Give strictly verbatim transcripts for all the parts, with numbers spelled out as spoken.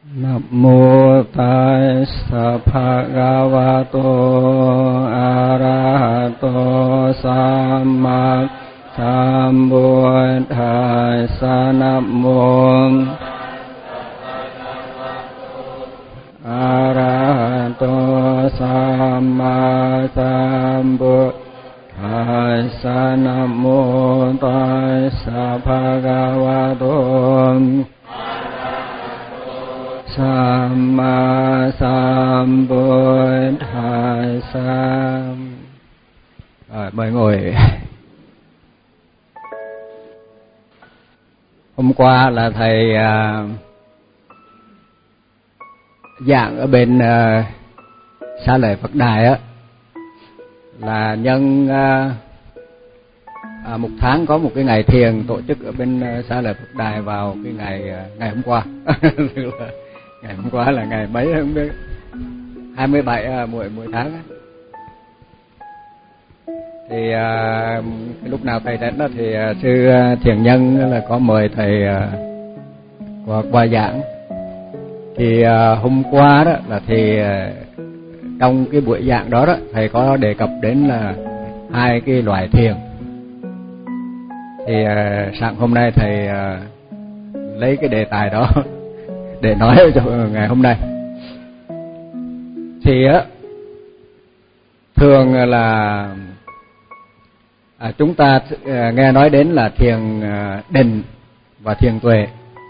Nam mô Tassa Bhagavato Arahato Samma Sambuddhassa. Nam mô Arahato Samma Sambuddhassa. Nam mô Tassa Bhagavato Samma Sambuddhassa. Rồi, mời ngồi. Hôm qua là thầy uh, giảng ở bên uh, Xá Lợi Phật Đài á, là nhân uh, à, một tháng có một cái ngày thiền tổ chức ở bên uh, Xá Lợi Phật Đài vào cái ngày uh, ngày hôm qua. Ngày hôm qua là ngày mấy không biết, hai mươi bảy à, mỗi mỗi tháng á. Thì à, cái lúc nào thầy đến đó thì à, sư Thiền Nhân là có mời thầy à, qua qua giảng. Thì à, hôm qua đó là thì à, trong cái buổi giảng đó đó thầy có đề cập đến là hai cái loại thiền. Thì à, sáng hôm nay thầy à, lấy cái đề tài đó để nói cho ngày hôm nay. Thì á, thường là à, chúng ta à, nghe nói đến là thiền à, định và thiền tuệ,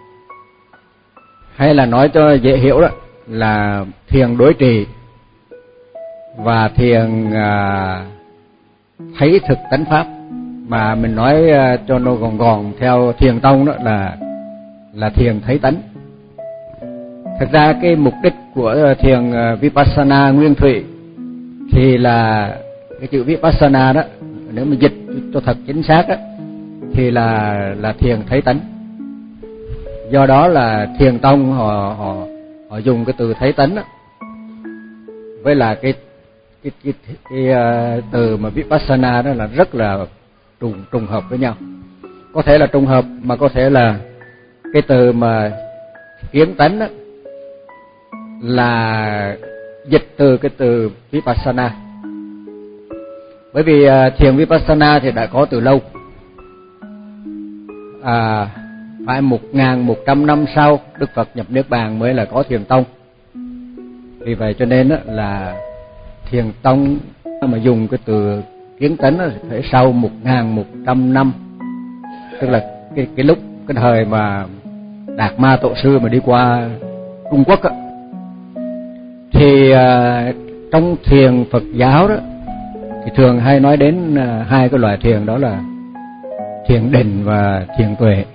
hay là nói cho dễ hiểu đó là thiền đối trị và thiền à, thấy thực tánh pháp. Mà mình nói à, cho nó gọn gọn theo thiền tông đó là là thiền thấy tánh. Thực ra cái mục đích của thiền Vipassana nguyên thủy thì là cái chữ Vipassana đó, nếu mà dịch cho thật chính xác đó, thì là là thiền thấy tánh. Do đó là thiền tông họ họ họ dùng cái từ thấy tánh đó, với là cái cái cái, cái, cái uh, từ mà Vipassana đó là rất là trùng trùng hợp với nhau. Có thể là trùng hợp mà có thể là cái từ mà kiến tánh đó là dịch từ cái từ Vipassana. Bởi vì uh, thiền Vipassana thì đã có từ lâu, à, phải một nghìn một trăm năm sau Đức Phật nhập Niết Bàn mới là có thiền tông. Vì vậy cho nên đó là thiền tông mà dùng cái từ kiến tánh đó phải sau một nghìn một trăm năm, tức là cái cái lúc cái thời mà Đạt Ma Tổ sư mà đi qua Trung Quốc á. Thì à, trong thiền Phật giáo đó thì thường hay nói đến à, hai cái loại thiền, đó là thiền định và thiền tuệ.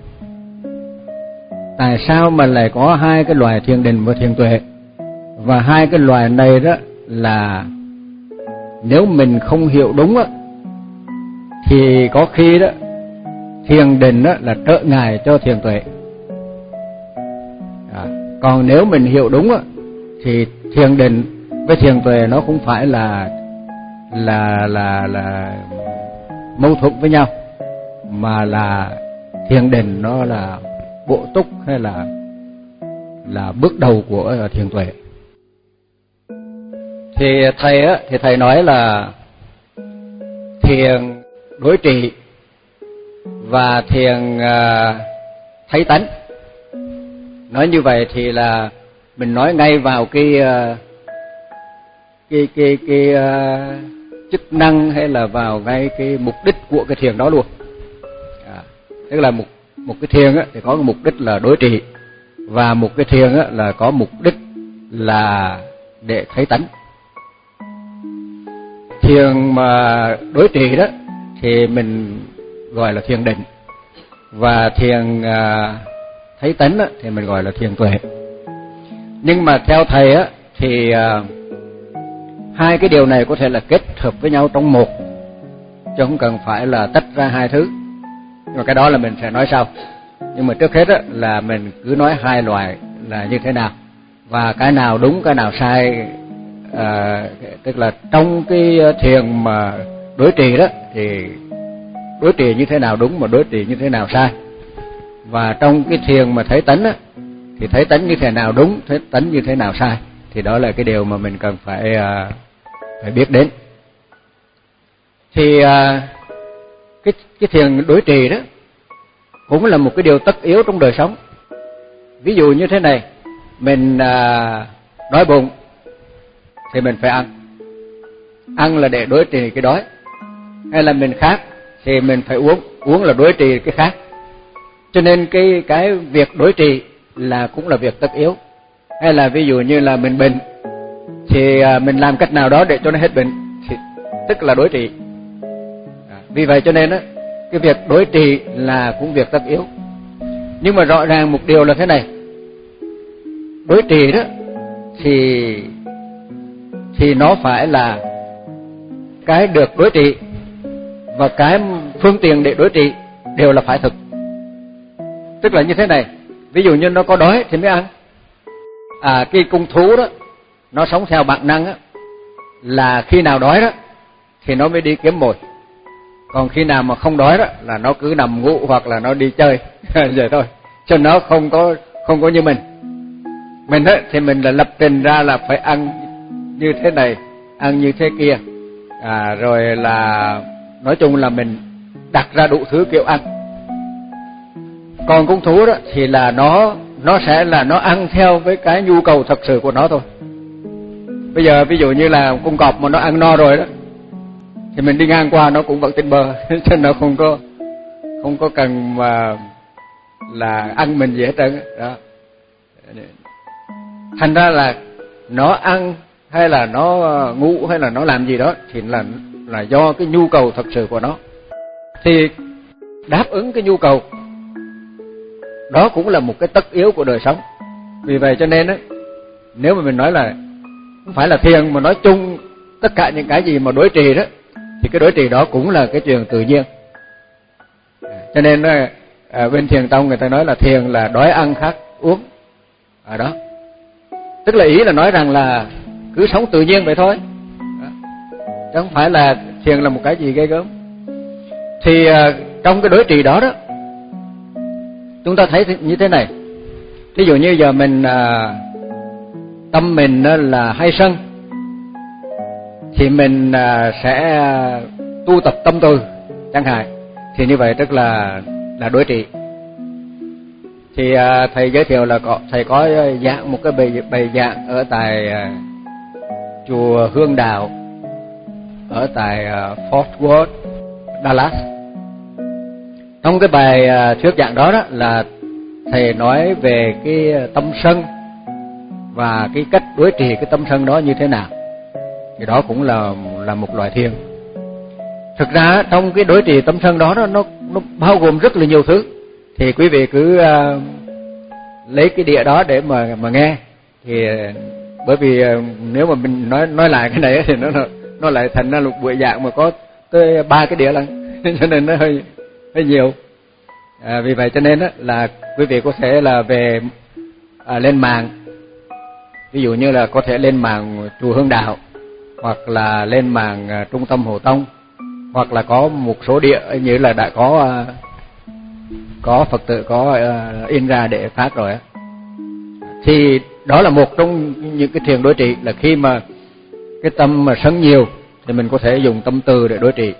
Tại sao mà lại có hai cái loại thiền định và thiền tuệ? Và hai cái loại này đó là nếu mình không hiểu đúng á thì có khi đó thiền định đó là trợ ngại cho thiền tuệ. À, còn nếu mình hiểu đúng á thì thiền định với thiền tuệ nó không phải là là là là mâu thuẫn với nhau, mà là thiền định nó là bổ túc hay là là bước đầu của thiền tuệ. Thì thầy á thì thầy nói là thiền đối trị và thiền uh, thấy tánh. Nói như vậy thì là mình nói ngay vào cái uh, cái cái cái uh, chức năng hay là vào ngay cái mục đích của cái thiền đó luôn. À, tức là một một cái thiền á thì có cái mục đích là đối trị, và một cái thiền á là có mục đích là để thấy tánh. Thiền mà đối trị đó thì mình gọi là thiền định, và thiền uh, thấy tánh á thì mình gọi là thiền tuệ. Nhưng mà theo thầy á thì uh, hai cái điều này có thể là kết hợp với nhau trong một, chứ không cần phải là tách ra hai thứ. Nhưng mà cái đó là mình sẽ nói sau. Nhưng mà trước hết á là mình cứ nói hai loại là như thế nào, và cái nào đúng cái nào sai. À, tức là trong cái thiền mà đối trị đó thì đối trị như thế nào đúng mà đối trị như thế nào sai. Và trong cái thiền mà thấy tánh á thì thấy tánh như thế nào đúng, thấy tánh như thế nào sai, thì đó là cái điều mà mình cần phải uh, phải biết đến. Thì uh, cái cái thiền đối trì đó cũng là một cái điều tất yếu trong đời sống. Ví dụ như thế này, mình uh, đói bụng thì mình phải ăn, ăn là để đối trì cái đói. Hay là mình khát thì mình phải uống, uống là đối trì cái khát. Cho nên cái cái việc đối trì là cũng là việc tất yếu. Hay là ví dụ như là mình bệnh thì mình làm cách nào đó để cho nó hết bệnh, thì tức là đối trì. Vì vậy cho nên á, cái việc đối trì là cũng việc tất yếu. Nhưng mà rõ ràng một điều là thế này, đối trì đó thì thì nó phải là cái được đối trì và cái phương tiện để đối trì đều là phải thực. Tức là như thế này, ví dụ như nó có đói thì mới ăn. À, cái cung thú đó nó sống theo bản năng á, là khi nào đói đó thì nó mới đi kiếm mồi. Còn khi nào mà không đói đó là nó cứ nằm ngủ hoặc là nó đi chơi vậy thôi. Cho nó không có không có như mình. Mình á thì mình là lập trình ra là phải ăn như thế này, ăn như thế kia. À, rồi là nói chung là mình đặt ra đủ thứ kiểu ăn. Còn cung thú đó thì là nó nó sẽ là nó ăn theo với cái nhu cầu thật sự của nó thôi. Bây giờ ví dụ như là con cọp mà nó ăn no rồi đó thì mình đi ngang qua nó cũng vẫn trên bờ, cho nó không có không có cần mà là ăn mình gì hết trơn đó. Thành ra là nó ăn hay là nó ngủ hay là nó làm gì đó thì là là do cái nhu cầu thật sự của nó. Thì đáp ứng cái nhu cầu đó cũng là một cái tất yếu của đời sống. Vì vậy cho nên á, nếu mà mình nói là không phải là thiền mà nói chung tất cả những cái gì mà đối trì đó, thì cái đối trì đó cũng là cái chuyện tự nhiên. Cho nên à, bên thiền tông người ta nói là thiền là đói ăn khát uống. À đó. Tức là ý là nói rằng là cứ sống tự nhiên vậy thôi. Đó. Chứ không phải là thiền là một cái gì ghê gớm. Thì à, trong cái đối trì đó đó, chúng ta thấy như thế này. Ví dụ như giờ mình à, tâm mình là hay sân thì mình à, sẽ tu tập tâm từ chẳng hạn. Thì như vậy tức là là đối trị. Thì à, thầy giới thiệu là có thầy có giảng một cái bài bài giảng ở tại à, chùa Hương Đạo ở tại à, Fort Worth, Dallas. Trong cái bài à, thuyết giảng đó đó là thầy nói về cái tâm sân và cái cách đối trị cái tâm sân đó như thế nào. Thì đó cũng là là một loại thiền. Thực ra trong cái đối trị tâm sân đó nó nó bao gồm rất là nhiều thứ. Thì quý vị cứ uh, lấy cái đĩa đó để mà mà nghe. Thì uh, bởi vì uh, nếu mà mình nói nói lại cái này thì nó nó lại thành ra một buổi giảng mà có tới ba cái đĩa lần, cho nên nó hơi hơi nhiều. À, vì vậy cho nên á, là quý vị có thể là về à, lên mạng, ví dụ như là có thể lên mạng chùa Hương Đạo, hoặc là lên mạng à, trung tâm Hồ Tông, hoặc là có một số địa như là đã có à, có Phật tử có à, in ra để phát rồi á. Thì đó là một trong những cái thiền đối trị, là khi mà cái tâm mà sân nhiều thì mình có thể dùng tâm từ để đối trị.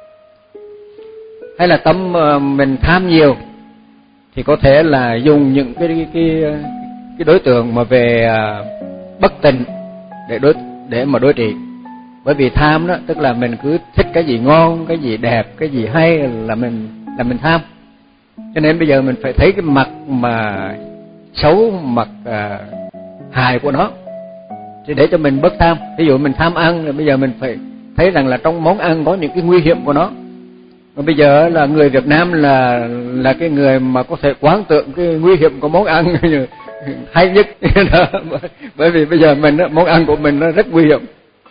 Hay là tâm mình tham nhiều thì có thể là dùng những cái cái cái đối tượng mà về bất tịnh để đối để mà đối trị. Bởi vì tham đó tức là mình cứ thích cái gì ngon, cái gì đẹp, cái gì hay là mình là mình tham. Cho nên bây giờ mình phải thấy cái mặt mà xấu, mặt à, hại của nó thì để cho mình bớt tham. Ví dụ mình tham ăn rồi bây giờ mình phải thấy rằng là trong món ăn có những cái nguy hiểm của nó. Mà bây giờ là người Việt Nam là là cái người mà có thể quán tưởng cái nguy hiểm của món ăn hay nhất. Bởi vì bây giờ mình món ăn của mình nó rất nguy hiểm.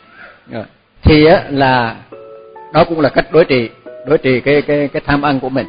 Thì á là đó cũng là cách đối trị, đối trị cái cái cái tham ăn của mình.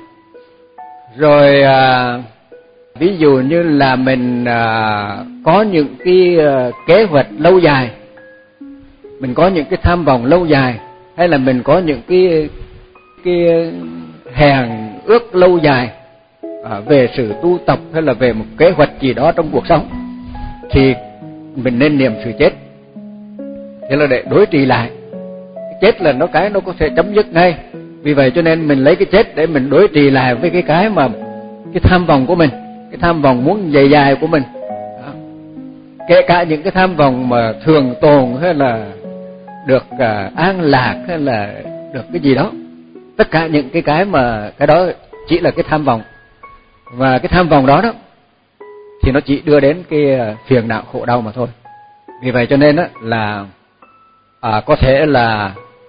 Rồi à, ví dụ như là mình à, có những cái à, kế hoạch lâu dài, mình có những cái tham vọng lâu dài, hay là mình có những cái cái hẹn ước lâu dài, à, về sự tu tập hay là về một kế hoạch gì đó trong cuộc sống, thì mình nên niệm sự chết. Thế là để đối trị lại. Cái chết là nó cái nó có thể chấm dứt ngay. Vì vậy cho nên mình lấy cái chết để mình đối trị lại với cái cái mà cái tham vọng của mình, cái tham vọng muốn dài dài của mình. Đó. Kể cả những cái tham vọng mà thường tồn hay là được à, an lạc hay là được cái gì đó, tất cả những cái cái mà cái đó chỉ là cái tham vọng, và cái tham vọng đó đó thì nó chỉ đưa đến cái phiền não khổ đau mà thôi. Vì vậy cho nên đó là à, có thể là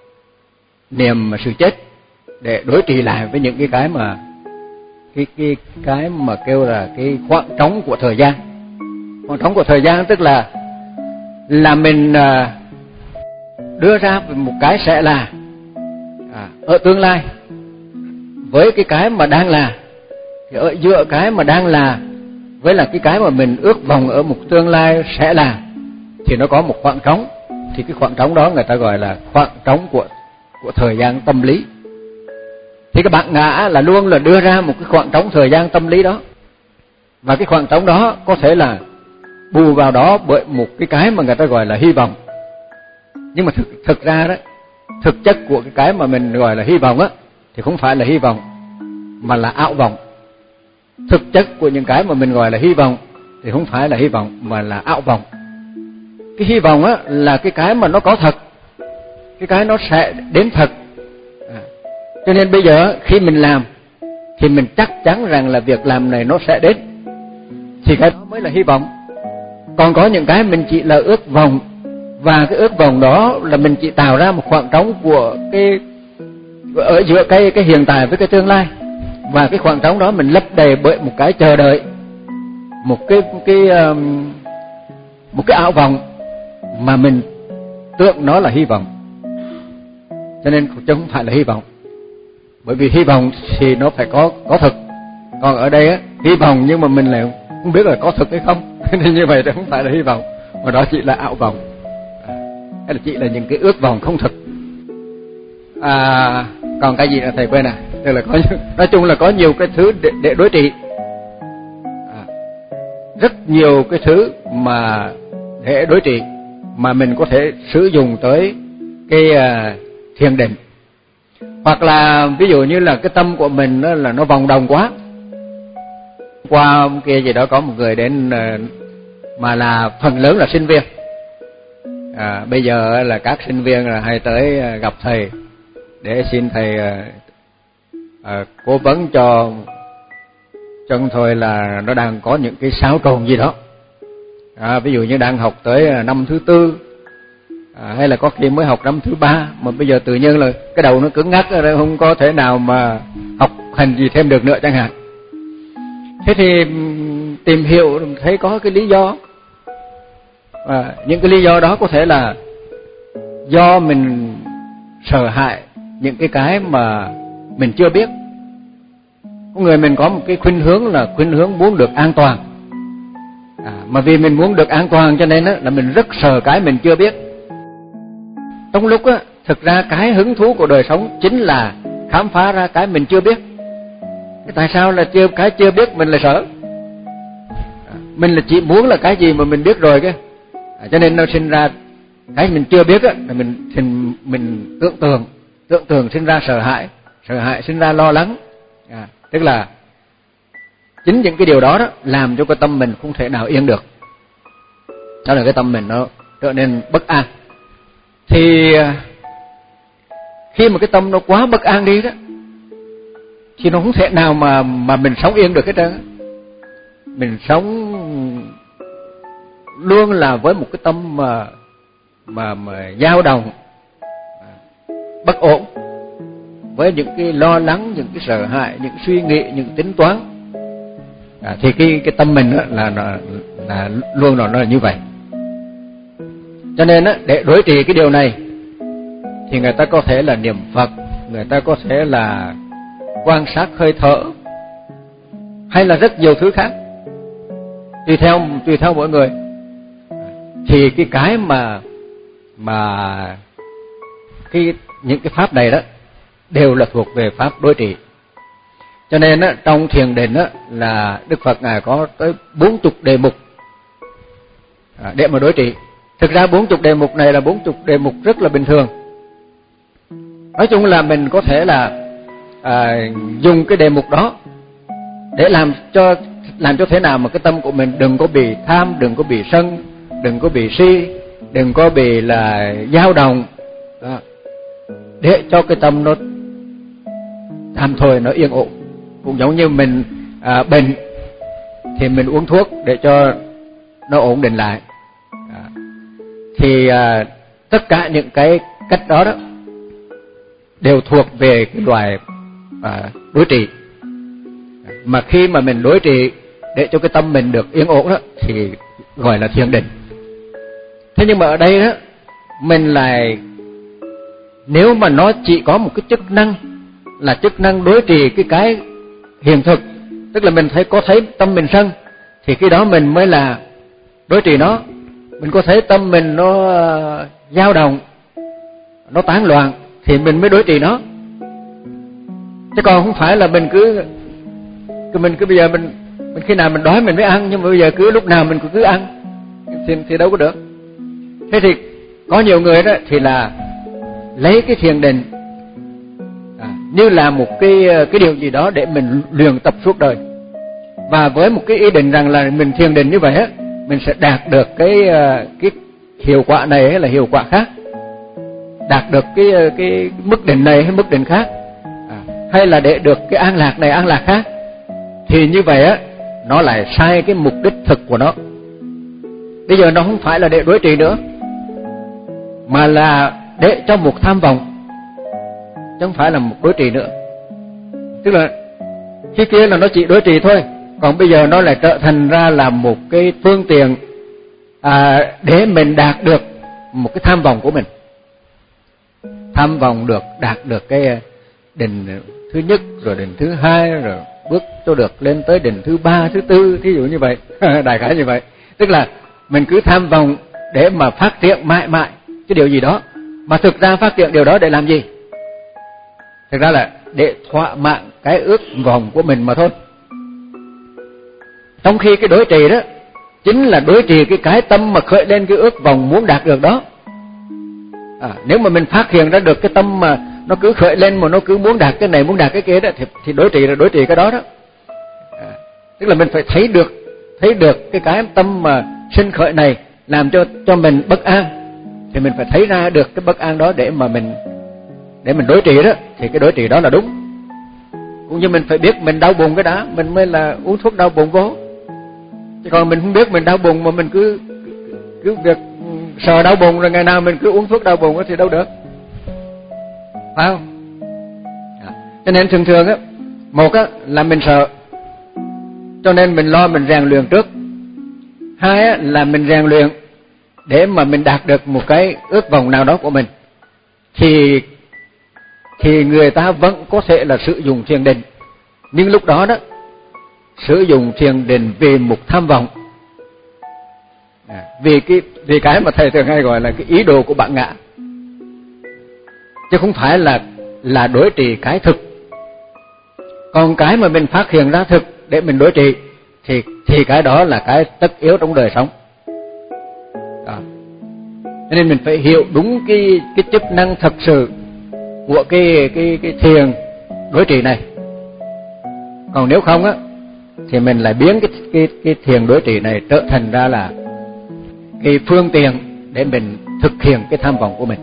niệm sự chết để đối trị lại với những cái cái mà cái cái cái mà kêu là cái khoảng trống của thời gian. Khoảng trống của thời gian tức là là mình à, đưa ra một cái sẽ là à, ở tương lai với cái cái mà đang là, thì ở giữa cái mà đang là với là cái cái mà mình ước vọng ở một tương lai sẽ là, thì nó có một khoảng trống. Thì cái khoảng trống đó người ta gọi là khoảng trống của của thời gian tâm lý. Thì cái bản ngã là luôn là đưa ra một cái khoảng trống thời gian tâm lý đó, và cái khoảng trống đó có thể là bù vào đó bởi một cái cái mà người ta gọi là hy vọng. Nhưng mà thực, thực ra đó, thực chất của cái cái mà mình gọi là hy vọng á thì không phải là hy vọng mà là ảo vọng. Thực chất của những cái mà mình gọi là hy vọng thì không phải là hy vọng mà là ảo vọng. Cái hy vọng á là cái cái mà nó có thật, cái cái nó sẽ đến thật. À, cho nên bây giờ khi mình làm thì mình chắc chắn rằng là việc làm này nó sẽ đến, thì cái đó mới là hy vọng. Còn có những cái mình chỉ là ước vọng, và cái ước vọng đó là mình chỉ tạo ra một khoảng trống của cái ở giữa cái cái hiện tại với cái tương lai, và cái khoảng trống đó mình lấp đầy bởi một cái chờ đợi, một cái cái um, một cái ảo vọng mà mình tưởng nó là hy vọng. Cho nên chứ không phải là hy vọng, bởi vì hy vọng thì nó phải có có thực. Còn ở đây á, hy vọng nhưng mà mình lại không biết là có thực hay không, nên như vậy thì không phải là hy vọng, mà đó chỉ là ảo vọng, hay là chỉ là những cái ước vọng không thực. À, còn cái gì là thầy quên à? Tức là có, nói chung là có nhiều cái thứ để, để đối trị, à, rất nhiều cái thứ mà để đối trị mà mình có thể sử dụng tới cái uh, thiền định. Hoặc là ví dụ như là cái tâm của mình đó là nó vòng đồng quá. Qua kia gì đó có một người đến uh, mà là phần lớn là sinh viên. À, bây giờ là các sinh viên là hay tới uh, gặp thầy để xin thầy uh, uh, cố vấn cho chân thôi là nó đang có những cái xáo trộn gì đó. À, ví dụ như đang học tới năm thứ tư, à, hay là có khi mới học năm thứ ba, mà bây giờ tự nhiên là cái đầu nó cứng ngắc rồi, không có thể nào mà học hành gì thêm được nữa chẳng hạn. Thế thì tìm hiểu thấy có cái lý do, à, những cái lý do đó có thể là do mình sợ hãi những cái cái mà mình chưa biết. Có người mình có một cái khuynh hướng là khuynh hướng muốn được an toàn. À, mà vì mình muốn được an toàn cho nên á, là mình rất sợ cái mình chưa biết. Trong lúc á, thực ra cái hứng thú của đời sống chính là khám phá ra cái mình chưa biết. Cái tại sao là chưa cái chưa biết mình lại sợ? À, mình là chỉ muốn là cái gì mà mình biết rồi cái. À, cho nên nó sinh ra cái mình chưa biết á, là mình thì mình tưởng tượng, tưởng tượng sinh ra sợ hãi, sợ hãi sinh ra lo lắng. À, tức là chính những cái điều đó đó làm cho cái tâm mình không thể nào yên được. Đó là cái tâm mình nó trở nên bất an. Thì khi mà cái tâm nó quá bất an đi đó thì nó không thể nào mà mà mình sống yên được hết trơn. Mình sống luôn là với một cái tâm mà mà mà dao động, bất ổn, với những cái lo lắng, những cái sợ hãi, những suy nghĩ, những tính toán. À, thì cái cái tâm mình đó là là, là luôn là nó là như vậy. Cho nên á, để đối trị cái điều này thì người ta có thể là niệm Phật, người ta có thể là quan sát hơi thở, hay là rất nhiều thứ khác, tùy theo tùy theo mỗi người. Thì cái cái mà mà cái những cái pháp này đó đều là thuộc về pháp đối trị. Cho nên á, trong thiền định á, là Đức Phật Ngài có tới bốn chục đề mục à, để mà đối trị. Thực ra bốn chục đề mục này là bốn chục đề mục rất là bình thường. Nói chung là mình có thể là à, dùng cái đề mục đó để làm cho làm cho thế nào mà cái tâm của mình đừng có bị tham, đừng có bị sân, đừng có bị si, đừng có bị là dao động đó. Để cho cái tâm nó tạm thời nó yên ổn. Cũng giống như mình à, bệnh thì mình uống thuốc để cho nó ổn định lại à. Thì à, tất cả những cái cách đó đó đều thuộc về cái loại à, đối trị. Mà khi mà mình đối trị để cho cái tâm mình được yên ổn đó thì gọi là thiền định. Thế nhưng mà ở đây đó mình lại, nếu mà nó chỉ có một cái chức năng là chức năng đối trị cái cái hiện thực, tức là mình thấy có thấy tâm mình sân thì khi đó mình mới là đối trị nó. Mình có thấy tâm mình nó dao động, nó tán loạn thì mình mới đối trị nó. Chứ còn không phải là mình cứ mình cứ bây giờ mình mình khi nào mình đói mình mới ăn, nhưng mà bây giờ cứ lúc nào mình cũng cứ ăn thì thì đâu có được. Thế thì có nhiều người đó thì là lấy cái thiền định à, như là một cái cái điều gì đó để mình luyện tập suốt đời, và với một cái ý định rằng là mình thiền định như vậy á, mình sẽ đạt được cái cái hiệu quả này hay là hiệu quả khác, đạt được cái cái mức định này hay mức định khác à, hay là để được cái an lạc này an lạc khác. Thì như vậy á, nó lại sai cái mục đích thực của nó. Bây giờ nó không phải là để đối trị nữa, mà là để cho một tham vọng, chứ không phải là một đối trị nữa. Tức là khi kia là nó chỉ đối trị thôi, còn bây giờ nó lại trở thành ra là một cái phương tiện à, để mình đạt được một cái tham vọng của mình. Tham vọng được đạt được cái định thứ nhất, rồi định thứ hai, rồi bước cho được lên tới định thứ ba, thứ tư, thí dụ như vậy, đại khái như vậy. Tức là mình cứ tham vọng để mà phát triển mãi mãi cái điều gì đó, mà thực ra phát triển điều đó để làm gì? Thực ra là để thỏa mãn cái ước vọng của mình mà thôi. Trong khi cái đối trì đó chính là đối trì cái cái tâm mà khởi lên cái ước vọng muốn đạt được đó. À, nếu mà mình phát hiện ra được cái tâm mà nó cứ khởi lên mà nó cứ muốn đạt cái này muốn đạt cái kia đó thì, thì đối trì là đối trì cái đó đó. À, tức là mình phải thấy được thấy được cái cái tâm mà sinh khởi này làm cho cho mình bất an, thì mình phải thấy ra được cái bất an đó để mà mình để mình đối trị đó, thì cái đối trị đó là đúng. Cũng như mình phải biết mình đau bụng cái đã, mình mới là uống thuốc đau bụng vô. Chứ còn mình không biết mình đau bụng mà mình cứ cứ việc sợ đau bụng rồi ngày nào mình cứ uống thuốc đau bụng thì đâu được, phải không? À, cho nên thường thường á, một á là mình sợ, cho nên mình lo mình rèn luyện trước. Hai á là mình rèn luyện để mà mình đạt được một cái ước vọng nào đó của mình, thì thì người ta vẫn có thể là sử dụng thiền định, nhưng lúc đó đó sử dụng thiền định vì một tham vọng, à, vì cái vì cái mà thầy thường hay gọi là cái ý đồ của bản ngã, chứ không phải là là đối trị cái thực. Còn cái mà mình phát hiện ra thực để mình đối trị thì thì cái đó là cái tất yếu trong đời sống. Đó. Cho nên mình phải hiểu đúng cái cái chức năng thật sự của cái cái cái thiền đối trị này. Còn nếu không á thì mình lại biến cái cái cái thiền đối trị này trở thành ra là cái phương tiện để mình thực hiện cái tham vọng của mình.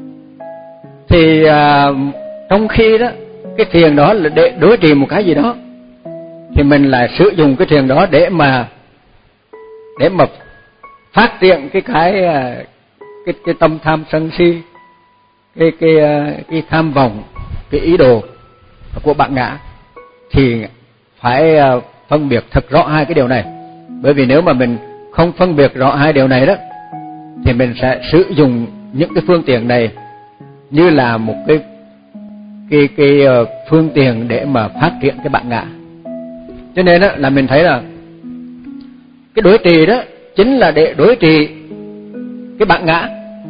Thì à, trong khi đó cái thiền đó là để đối trị một cái gì đó, thì mình lại sử dụng cái thiền đó để mà để mà phát triển cái cái cái cái tâm tham sân si, cái cái cái tham vọng, cái ý đồ của bản ngã. Thì phải phân biệt thật rõ hai cái điều này, bởi vì nếu mà mình không phân biệt rõ hai điều này đó thì mình sẽ sử dụng những cái phương tiện này như là một cái cái cái phương tiện để mà phát triển cái bản ngã. Cho nên đó là mình thấy là cái đối trì đó chính là để đối trì cái bản ngã.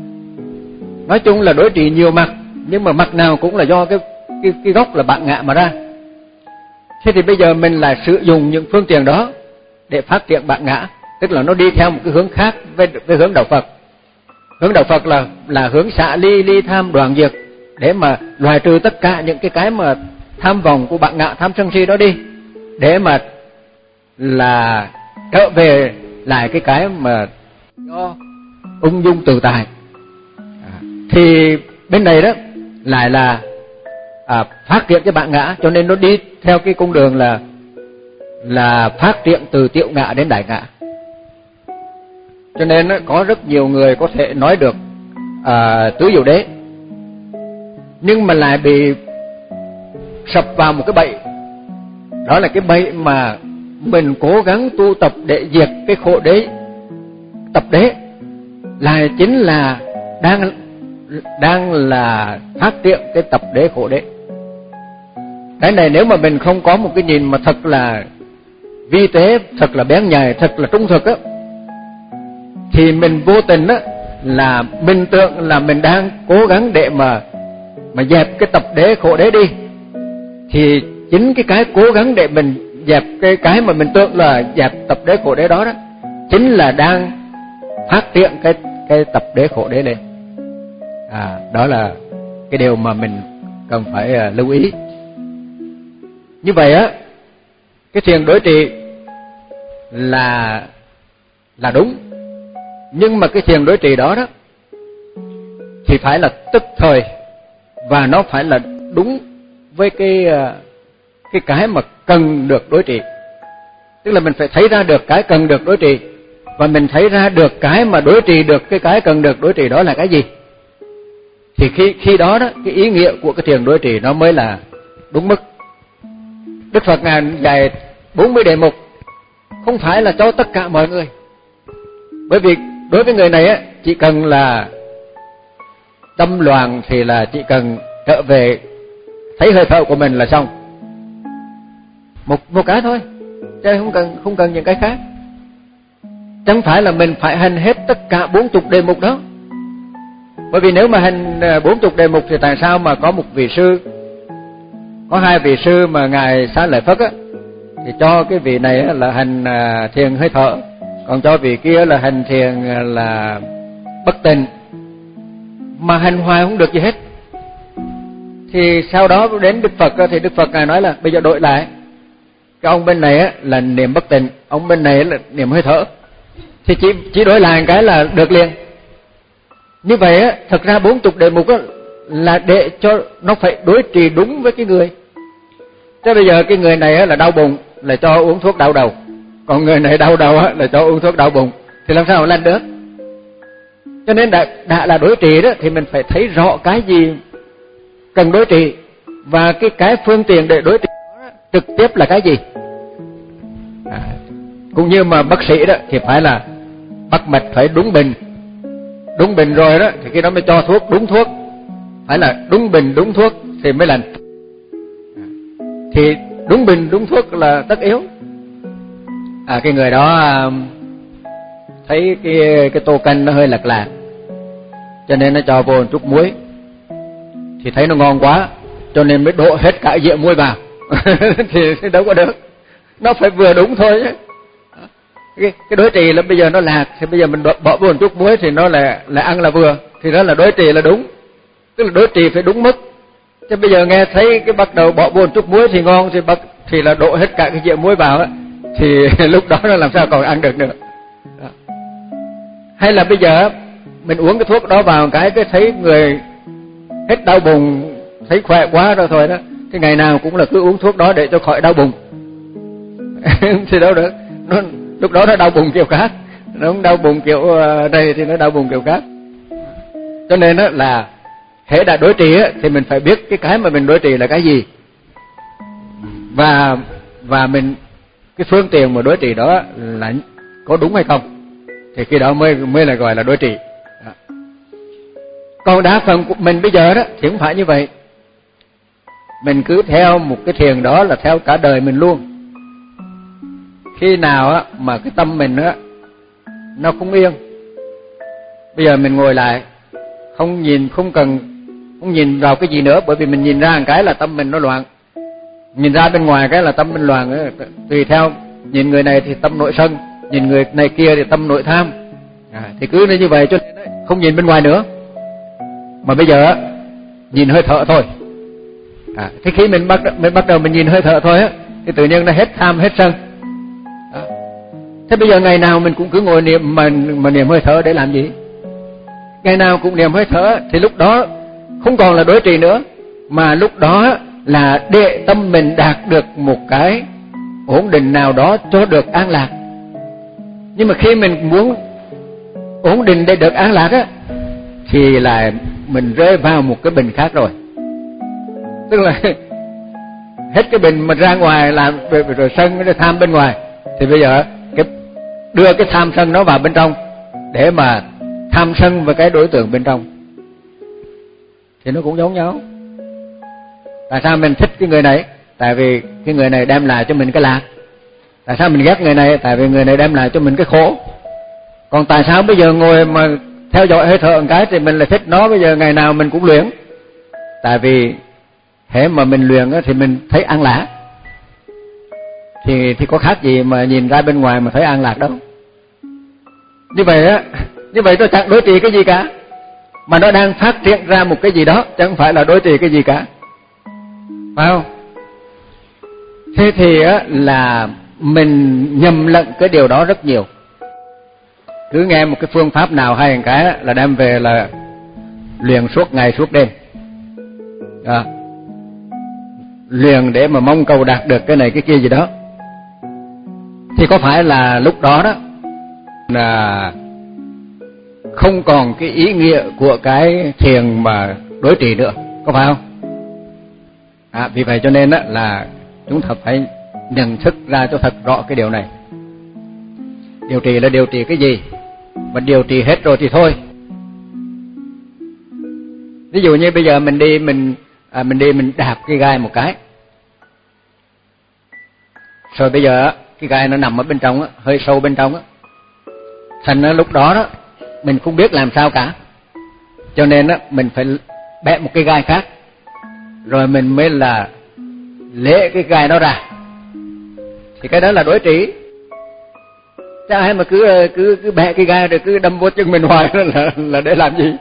Nói chung là đối trì nhiều mặt, nhưng mà mặt nào cũng là do cái cái cái gốc là bản ngã mà ra. Thế thì bây giờ mình lại sử dụng những phương tiện đó để phát triển bản ngã, tức là nó đi theo một cái hướng khác với, với hướng đạo Phật. Hướng đạo Phật là là hướng xả ly, ly tham đoạn diệt, để mà loại trừ tất cả những cái cái mà tham vọng của bản ngã, tham sân si đó đi, để mà là trở về lại cái cái mà do ung dung tự tại. À, thì bên này đó lại là à, phát triển cái bản ngã, cho nên nó đi theo cái cung đường là là phát triển từ tiểu ngã đến đại ngã. Cho nên có rất nhiều người có thể nói được à, tứ diệu đế, nhưng mà lại bị sập vào một cái bẫy. Đó là cái bẫy mà mình cố gắng tu tập để diệt cái khổ đế, tập đế, là chính là đang đang là phát triển cái tập đế khổ đế. Cái này nếu mà mình không có một cái nhìn mà thật là vi tế, thật là bén nhạy, thật là trung thực á, thì mình vô tình á là mình tưởng là mình đang cố gắng để mà mà dẹp cái tập đế khổ đế đi. Thì chính cái cái cố gắng để mình dẹp cái cái mà mình tưởng là dẹp tập đế khổ đế đó đó, chính là đang phát triển cái cái tập đế khổ đế lên. À, đó là cái điều mà mình cần phải uh, lưu ý. Như vậy á, cái thiền đối trị là là đúng, nhưng mà cái thiền đối trị đó đó thì phải là tức thời, và nó phải là đúng với cái cái cái mà cần được đối trị. Tức là mình phải thấy ra được cái cần được đối trị, và mình thấy ra được cái mà đối trị được cái cái cần được đối trị đó là cái gì. Thì khi khi đó đó, cái ý nghĩa của cái thiền đối trị nó mới là đúng mức. Đức Phật ngài dạy bốn mươi đề mục không phải là cho tất cả mọi người, bởi vì đối với người này á, chỉ cần là tâm loạn thì là chỉ cần trở về thấy hơi thở của mình là xong, một một cái thôi, chứ không cần không cần những cái khác. Chẳng phải là mình phải hành hết tất cả bốn chục đề mục đó, bởi vì nếu mà hành bốn chục đề mục thì tại sao mà có một vị sư, có hai vị sư mà ngài Xá Lợi Phất á, thì cho cái vị này là hành thiền hơi thở, còn cho vị kia là hành thiền là bất tịnh, mà hành hoài không được gì hết. Thì sau đó đến Đức Phật thì Đức Phật ngài nói là bây giờ đổi lại, cái ông bên này á là niệm bất tịnh, ông bên này là niệm hơi thở, thì chỉ chỉ đổi lại cái là được liền. Như vậy á, thật ra bốn chục đề mục á là để cho nó phải đối trì đúng với cái người. Thế bây giờ cái người này á là đau bụng là cho uống thuốc đau đầu, còn người này đau đầu á là cho uống thuốc đau bụng, thì làm sao mà lành được? Cho nên đã, đã là đối trì đó thì mình phải thấy rõ cái gì cần đối trì, và cái cái phương tiện để đối trì trực tiếp là cái gì. À, cũng như mà bác sĩ đó thì phải là bắt mạch phải đúng bình, đúng bình rồi đó thì khi đó mới cho thuốc đúng thuốc, phải là đúng bình đúng thuốc thì mới lành. À, thì đúng bình đúng thuốc là tất yếu. À, cái người đó thấy cái cái tô canh nó hơi lạc lạc, cho nên nó cho vô một chút muối, thì thấy nó ngon quá, cho nên mới đổ hết cả dĩa muối vào. thì, thì đâu có được, nó phải vừa đúng thôi chứ. Cái, cái đối trì là bây giờ nó lạc, thì bây giờ mình bỏ vô một chút muối thì nó là là ăn là vừa, thì đó là đối trì là đúng. Tức là đối trì phải đúng mức. Chứ bây giờ nghe thấy cái bắt đầu bỏ vô một chút muối thì ngon, thì bắt thì là đổ hết cả cái dĩa muối vào á, thì lúc đó nó làm sao còn ăn được nữa. Đó. Hay là bây giờ mình uống cái thuốc đó vào cái cái thấy người hết đau bụng, thấy khỏe quá rồi thôi đó, thì ngày nào cũng là cứ uống thuốc đó để cho khỏi đau bụng. Thì đâu được, nó lúc đó nó đau bụng kiểu khác, nó không đau bụng kiểu đây thì nó đau bụng kiểu khác. Cho nên đó là hễ đã đối trì á, thì mình phải biết cái cái mà mình đối trì là cái gì, và và mình cái phương tiện mà đối trì đó là có đúng hay không, thì khi đó mới mới là gọi là đối trì. Đó. Còn đa phần của mình bây giờ đó thì không phải như vậy. Mình cứ theo một cái thiền đó là theo cả đời mình luôn. Khi nào á mà cái tâm mình á nó không yên, bây giờ mình ngồi lại không nhìn, không cần không nhìn vào cái gì nữa, bởi vì mình nhìn ra một cái là tâm mình nó loạn. Nhìn ra bên ngoài cái là tâm mình loạn ấy. Tùy theo, nhìn người này thì tâm nội sân, nhìn người này kia thì tâm nội tham. À, thì cứ như vậy cho nên không nhìn bên ngoài nữa. Mà bây giờ nhìn hơi thở thôi. À, thế khi mình bắt mình bắt đầu mình nhìn hơi thở thôi á, thì tự nhiên nó hết tham hết sân. Đó. Thế bây giờ ngày nào mình cũng cứ ngồi niệm mà mà niệm hơi thở để làm gì? Ngày nào cũng niệm hơi thở thì lúc đó không còn là đối trì nữa, mà lúc đó là để tâm mình đạt được một cái ổn định nào đó cho được an lạc. Nhưng mà khi mình muốn ổn định để được an lạc á, thì là mình rơi vào một cái bình khác rồi. Tức là hết cái bình mà ra ngoài làm rồi sân rồi tham bên ngoài, thì bây giờ cái đưa cái tham sân nó vào bên trong để mà tham sân với cái đối tượng bên trong thì nó cũng giống nhau. Tại sao mình thích cái người này? Tại vì cái người này đem lại cho mình cái lạc. Tại sao mình ghét người này? Tại vì người này đem lại cho mình cái khổ. Còn tại sao bây giờ ngồi mà theo dõi hơi thở một cái thì mình lại thích nó, bây giờ ngày nào mình cũng luyện? Tại vì hễ mà mình luyện thì mình thấy an lạc. Thì thì có khác gì mà nhìn ra bên ngoài mà thấy an lạc đâu. Như vậy á, như vậy nó chẳng đối trị cái gì cả, mà nó đang phát triển ra một cái gì đó, chẳng phải là đối trị cái gì cả, phải không? Thế thì á là mình nhầm lẫn cái điều đó rất nhiều. Cứ nghe một cái phương pháp nào hay một cái là đem về là luyện suốt ngày suốt đêm. À, luyện để mà mong cầu đạt được cái này cái kia gì đó. Thì có phải là lúc đó đó là không còn cái ý nghĩa của cái thiền mà đối trị nữa, có phải không? À, vì vậy cho nên đó là chúng ta phải nhận thức ra cho thật rõ cái điều này. Điều trị là điều trị cái gì? Mà điều trị hết rồi thì thôi. Ví dụ như bây giờ mình đi mình à, mình đi mình đạp cái gai một cái, rồi bây giờ cái gai nó nằm ở bên trong á, hơi sâu bên trong á, thành ra lúc đó đó mình không biết làm sao cả, cho nên á mình phải bẻ một cái gai khác, rồi mình mới là lấy cái gai đó ra. Thì cái đó là đối trị. Chứ ai mà cứ cứ cứ bẻ cái gai rồi cứ đâm vô chân mình hoài là là để làm gì?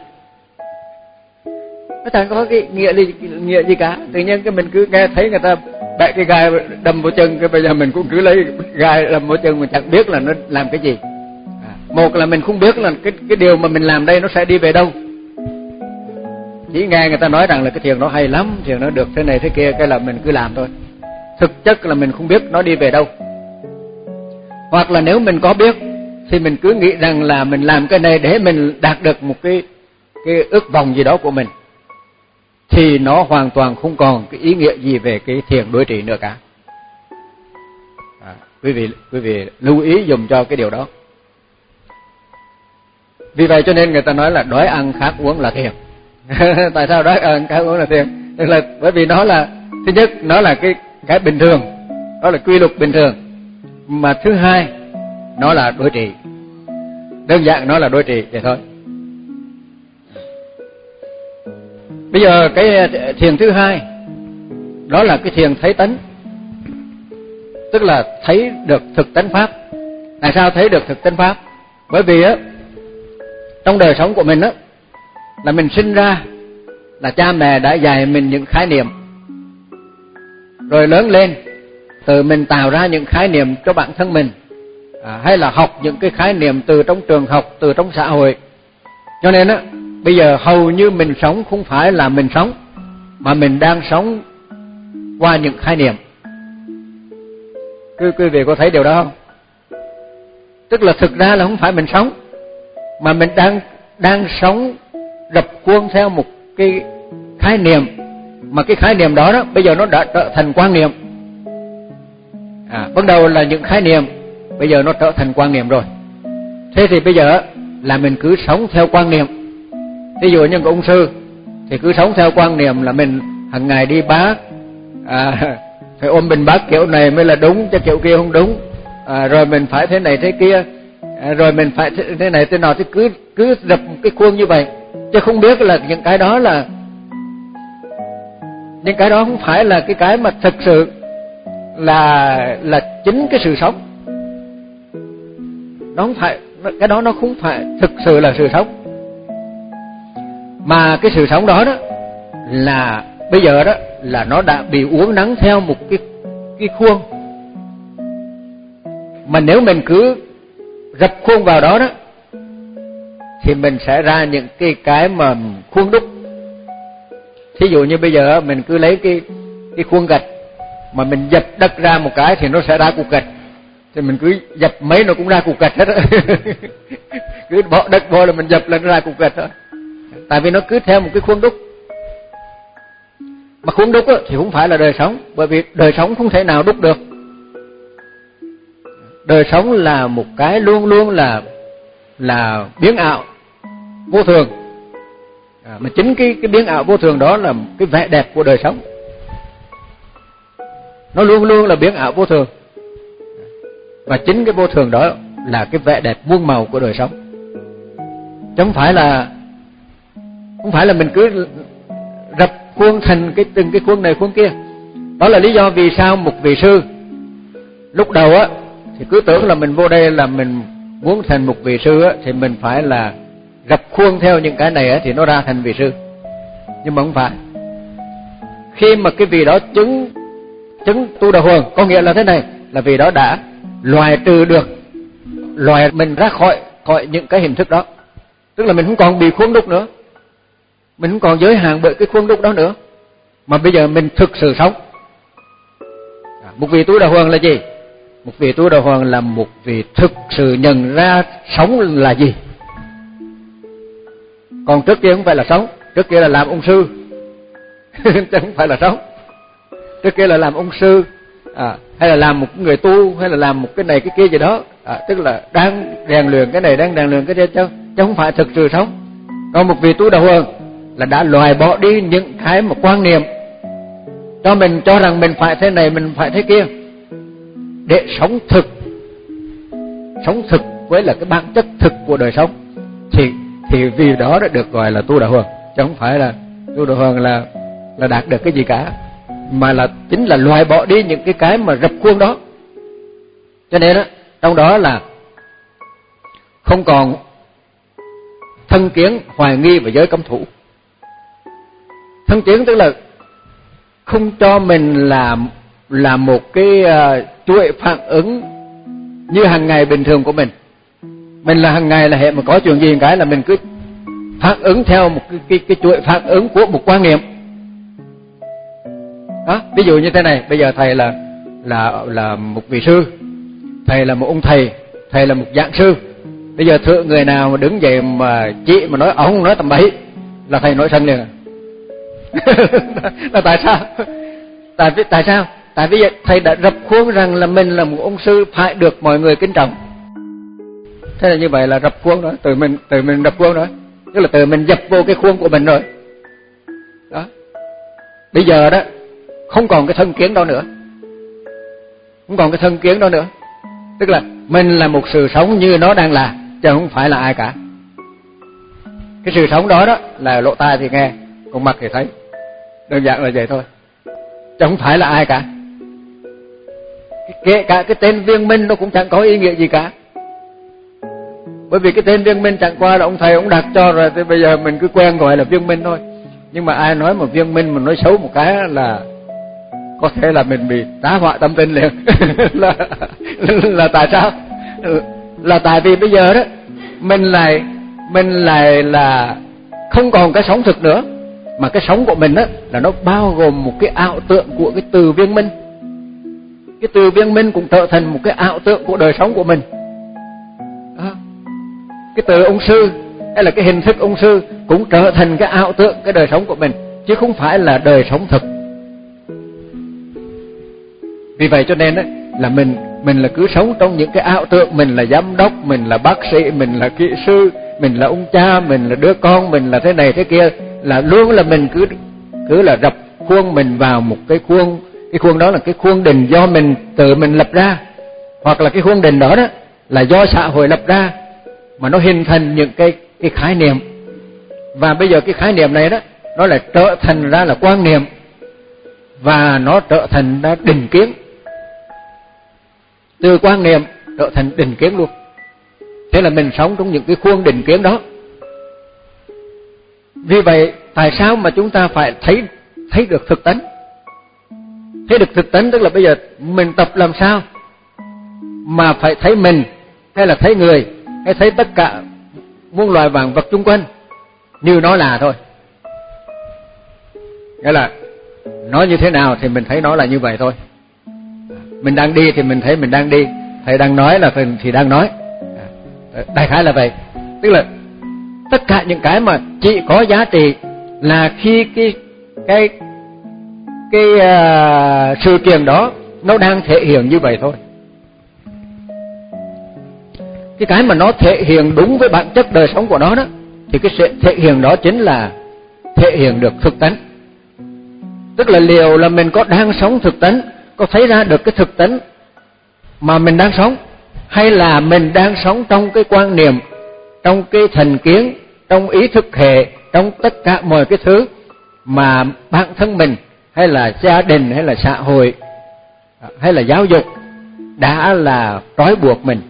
Nó chẳng có cái nghĩa gì, nghĩa gì cả. Tự nhiên cái mình cứ nghe thấy người ta bẻ cái gai đâm vô chân, cái bây giờ mình cũng cứ lấy gai đâm vô chân, mình chẳng biết là nó làm cái gì. À, một là mình không biết là cái cái điều mà mình làm đây nó sẽ đi về đâu. Chỉ nghe người ta nói rằng là cái thiền nó hay lắm, thiền nó được thế này thế kia, cái là mình cứ làm thôi. Thực chất là mình không biết nó đi về đâu. Hoặc là nếu mình có biết thì mình cứ nghĩ rằng là mình làm cái này để mình đạt được một cái cái ước vọng gì đó của mình, thì nó hoàn toàn không còn cái ý nghĩa gì về cái thiền đối trị nữa cả. À, quý vị quý vị lưu ý dùm cho cái điều đó. Vì vậy cho nên người ta nói là đói ăn khát uống là thiền. Tại sao đói ăn khát uống là thiền? Tức là bởi vì nó là, thứ nhất nó là cái cái bình thường, đó là quy luật bình thường. Mà thứ hai nó là đối trị. Đơn giản nó là đối trị vậy thôi. Bây giờ cái thiền thứ hai đó là cái thiền thấy tánh, tức là thấy được thực tánh pháp. Tại sao thấy được thực tánh pháp? Bởi vì á trong đời sống của mình á là mình sinh ra là cha mẹ đã dạy mình những khái niệm, rồi lớn lên từ mình tạo ra những khái niệm cho bản thân mình, à, hay là học những cái khái niệm từ trong trường học, từ trong xã hội. Cho nên á bây giờ hầu như mình sống không phải là mình sống, mà mình đang sống qua những khái niệm. Quý, quý vị có thấy điều đó không? Tức là thực ra là không phải mình sống, mà mình đang đang sống rập khuôn theo một cái khái niệm, mà cái khái niệm đó đó bây giờ nó đã trở thành quan niệm. À, ban đầu là những khái niệm, bây giờ nó trở thành quan niệm rồi. Thế thì bây giờ là mình cứ sống theo quan niệm. Ví dụ như ông sư thì cứ sống theo quan niệm là mình hàng ngày đi bát, à, phải ôm bình bát kiểu này mới là đúng, chứ kiểu kia không đúng. À, rồi mình phải thế này thế kia, à, rồi mình phải thế này thế nào, thì cứ cứ rập một cái khuôn như vậy, chứ không biết là những cái đó là những cái đó không phải là cái cái mà thực sự là là chính cái sự sống. Nó không phải, cái đó nó không phải thực sự là sự sống. Mà cái sự sống đó đó là bây giờ đó là nó đã bị uốn nắn theo một cái cái khuôn. Mà nếu mình cứ rập khuôn vào đó đó thì mình sẽ ra những cái cái mà khuôn đúc. Thí dụ như bây giờ mình cứ lấy cái cái khuôn gạch mà mình dập đất ra một cái thì nó sẽ ra cục gạch. Thì mình cứ dập mấy nó cũng ra cục gạch hết á. Cứ bỏ đất vô là mình dập lên ra cục gạch thôi. Tại vì nó cứ theo một cái khuôn đúc. Mà khuôn đúc á, thì không phải là đời sống, bởi vì đời sống không thể nào đúc được. Đời sống là một cái luôn luôn là là biến ảo, vô thường. À, mà chính cái cái biến ảo vô thường đó là cái vẻ đẹp của đời sống. Nó luôn luôn là biến ảo vô thường. Và chính cái vô thường đó là cái vẻ đẹp muôn màu của đời sống. Chứ không phải là không phải là mình cứ rập khuôn thành cái từng cái khuôn này khuôn kia. Đó là lý do vì sao một vị sư lúc đầu á thì cứ tưởng là mình vô đây là mình muốn thành một vị sư á thì mình phải là rập khuôn theo những cái này á thì nó ra thành vị sư. Nhưng mà không phải. Khi mà cái vị đó chứng chứng tu đà huần, có nghĩa là thế này, là vì đó đã loại trừ được, loại mình ra khỏi khỏi những cái hình thức đó. Tức là mình không còn bị khuôn đúc nữa, mình không còn giới hạn bởi cái khuôn đúc đó nữa, mà bây giờ mình thực sự sống. Một vị tu đà huần là gì? Một vị tu đà huần là một vị thực sự nhận ra sống là gì. Còn trước kia không phải là sống, trước kia là làm ông sư, chứ không phải là sống. Trước kia là làm ông sư, à, hay là làm một người tu, hay là làm một cái này cái kia gì đó, à, tức là đang rèn luyện cái này, đang rèn luyện cái kia, chứ, chứ không phải thực sự sống. Còn một vị tu đà huần là đã loại bỏ đi những cái mà quan niệm cho mình cho rằng mình phải thế này, mình phải thế kia, để sống thực, sống thực với là cái bản chất thực của đời sống. Thì thì vì đó đã được gọi là tu đà huần, chứ không phải là tu đà huần là là đạt được cái gì cả, mà là chính là loại bỏ đi những cái cái mà rập khuôn đó. Cho nên đó, trong đó là không còn thân kiến, hoài nghi và giới cấm thủ. Thân kiến tức là không cho mình làm là một cái uh, chuỗi phản ứng như hàng ngày bình thường của mình. Mình là hàng ngày là hệ mà có chuyện gì cái là mình cứ phản ứng theo một cái cái, cái chuỗi phản ứng của một quan niệm. Đó, ví dụ như thế này, bây giờ thầy là là là một vị sư, thầy là một ông thầy, thầy là một giảng sư. Bây giờ thưa người nào mà đứng dậy mà chị mà nói ông nói tầm bậy là thầy nổi sân liền. Là tại sao? Tại vì tại sao? Tại vì thầy đã rập khuôn rằng là mình là một ông sư phải được mọi người kính trọng. Thế là như vậy là rập khuôn đó, từ mình từ mình rập khuôn đó, tức là từ mình dập vô cái khuôn của mình rồi. Đó. Bây giờ đó không còn cái thân kiến đó nữa, không còn cái thân kiến đó nữa, tức là mình là một sự sống như nó đang là, chứ không phải là ai cả. Cái sự sống đó đó là lỗ tai thì nghe, con mắt thì thấy, đơn giản là vậy thôi, chứ không phải là ai cả. Kể cả cái tên Viên Minh nó cũng chẳng có ý nghĩa gì cả, bởi vì cái tên Viên Minh chẳng qua là ông thầy ông đặt cho rồi, thì bây giờ mình cứ quen gọi là Viên Minh thôi. Nhưng mà ai nói mà Viên Minh mà nói xấu một cái là có thể là mình bị tá họa tâm linh liền. là, là tại sao? Là tại vì bây giờ đó mình lại mình lại là không còn cái sống thực nữa, mà cái sống của mình đó là nó bao gồm một cái ảo tượng của cái từ Viên Minh. Cái từ Viên Minh cũng trở thành một cái ảo tượng của đời sống của mình. Đó. Cái từ ông sư hay là cái hình thức ông sư cũng trở thành cái ảo tượng cái đời sống của mình, chứ không phải là đời sống thực. Vì vậy cho nên đó, là mình mình là cứ sống trong những cái ảo tượng, mình là giám đốc, mình là bác sĩ, mình là kỹ sư, mình là ông cha, mình là đứa con, mình là thế này thế kia, là luôn là mình cứ cứ là rập khuôn mình vào một cái khuôn. Cái khuôn đó là cái khuôn đình do mình tự mình lập ra, hoặc là cái khuôn đình đó đó là do xã hội lập ra, mà nó hình thành những cái cái khái niệm. Và bây giờ cái khái niệm này đó nó lại trở thành ra là quan niệm, và nó trở thành ra định kiến. từ quan niệm trở thành định kiến luôn. Thế là mình sống trong những cái khuôn định kiến đó. Vì vậy tại sao mà chúng ta phải thấy thấy được thực tánh? Thấy được thực tánh tức là bây giờ mình tập làm sao mà phải thấy mình, hay là thấy người, hay thấy tất cả muôn loài vạn vật xung quanh như nó là thôi. Nghĩa là nó như thế nào thì mình thấy nó là như vậy thôi. Mình đang đi thì mình thấy mình đang đi, thầy đang nói là thầy thì đang nói. Đại khái là vậy. Tức là tất cả những cái mà chỉ có giá trị là khi cái cái cái uh, sự kiện đó nó đang thể hiện như vậy thôi. Cái cái mà nó thể hiện đúng với bản chất đời sống của nó đó, thì cái sự thể hiện đó chính là thể hiện được thực tánh. Tức là liệu là mình có đang sống thực tánh, có thấy ra được cái thực tánh mà mình đang sống, hay là mình đang sống trong cái quan niệm, trong cái thành kiến, trong ý thức hệ, trong tất cả mọi cái thứ mà bản thân mình, hay là gia đình, hay là xã hội, hay là giáo dục đã là trói buộc mình.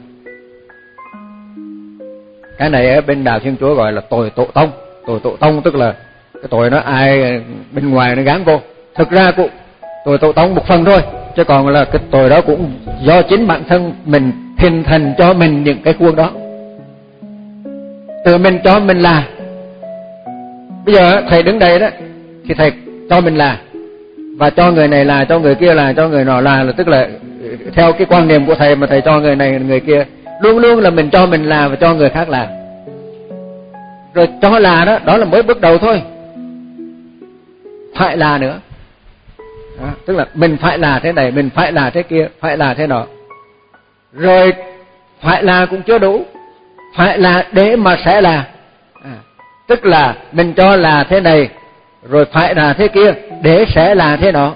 Cái này ở bên đạo Thiên Chúa gọi là tội tổ tông. Tội tổ tông tức là cái tội nó ai bên ngoài nó gán vô. Thực ra cũng tội tổ tông một phần thôi, chứ còn là cái tội đó cũng do chính bản thân mình hình thành cho mình những cái khuôn đó. Từ mình cho mình là. Bây giờ thầy đứng đây đó thì thầy cho mình là, và cho người này là, cho người kia là, cho người nọ là, là tức là theo cái quan niệm của thầy mà thầy cho người này người kia, luôn luôn là mình cho mình là và cho người khác là. Rồi cho là đó, đó là mới bước đầu thôi. Phải là nữa. Đó, tức là mình phải là thế này, mình phải là thế kia, phải là thế nọ. Rồi phải là cũng chưa đủ, phải là để mà sẽ là. À, tức là mình cho là thế này, rồi phải là thế kia, để sẽ là thế nọ.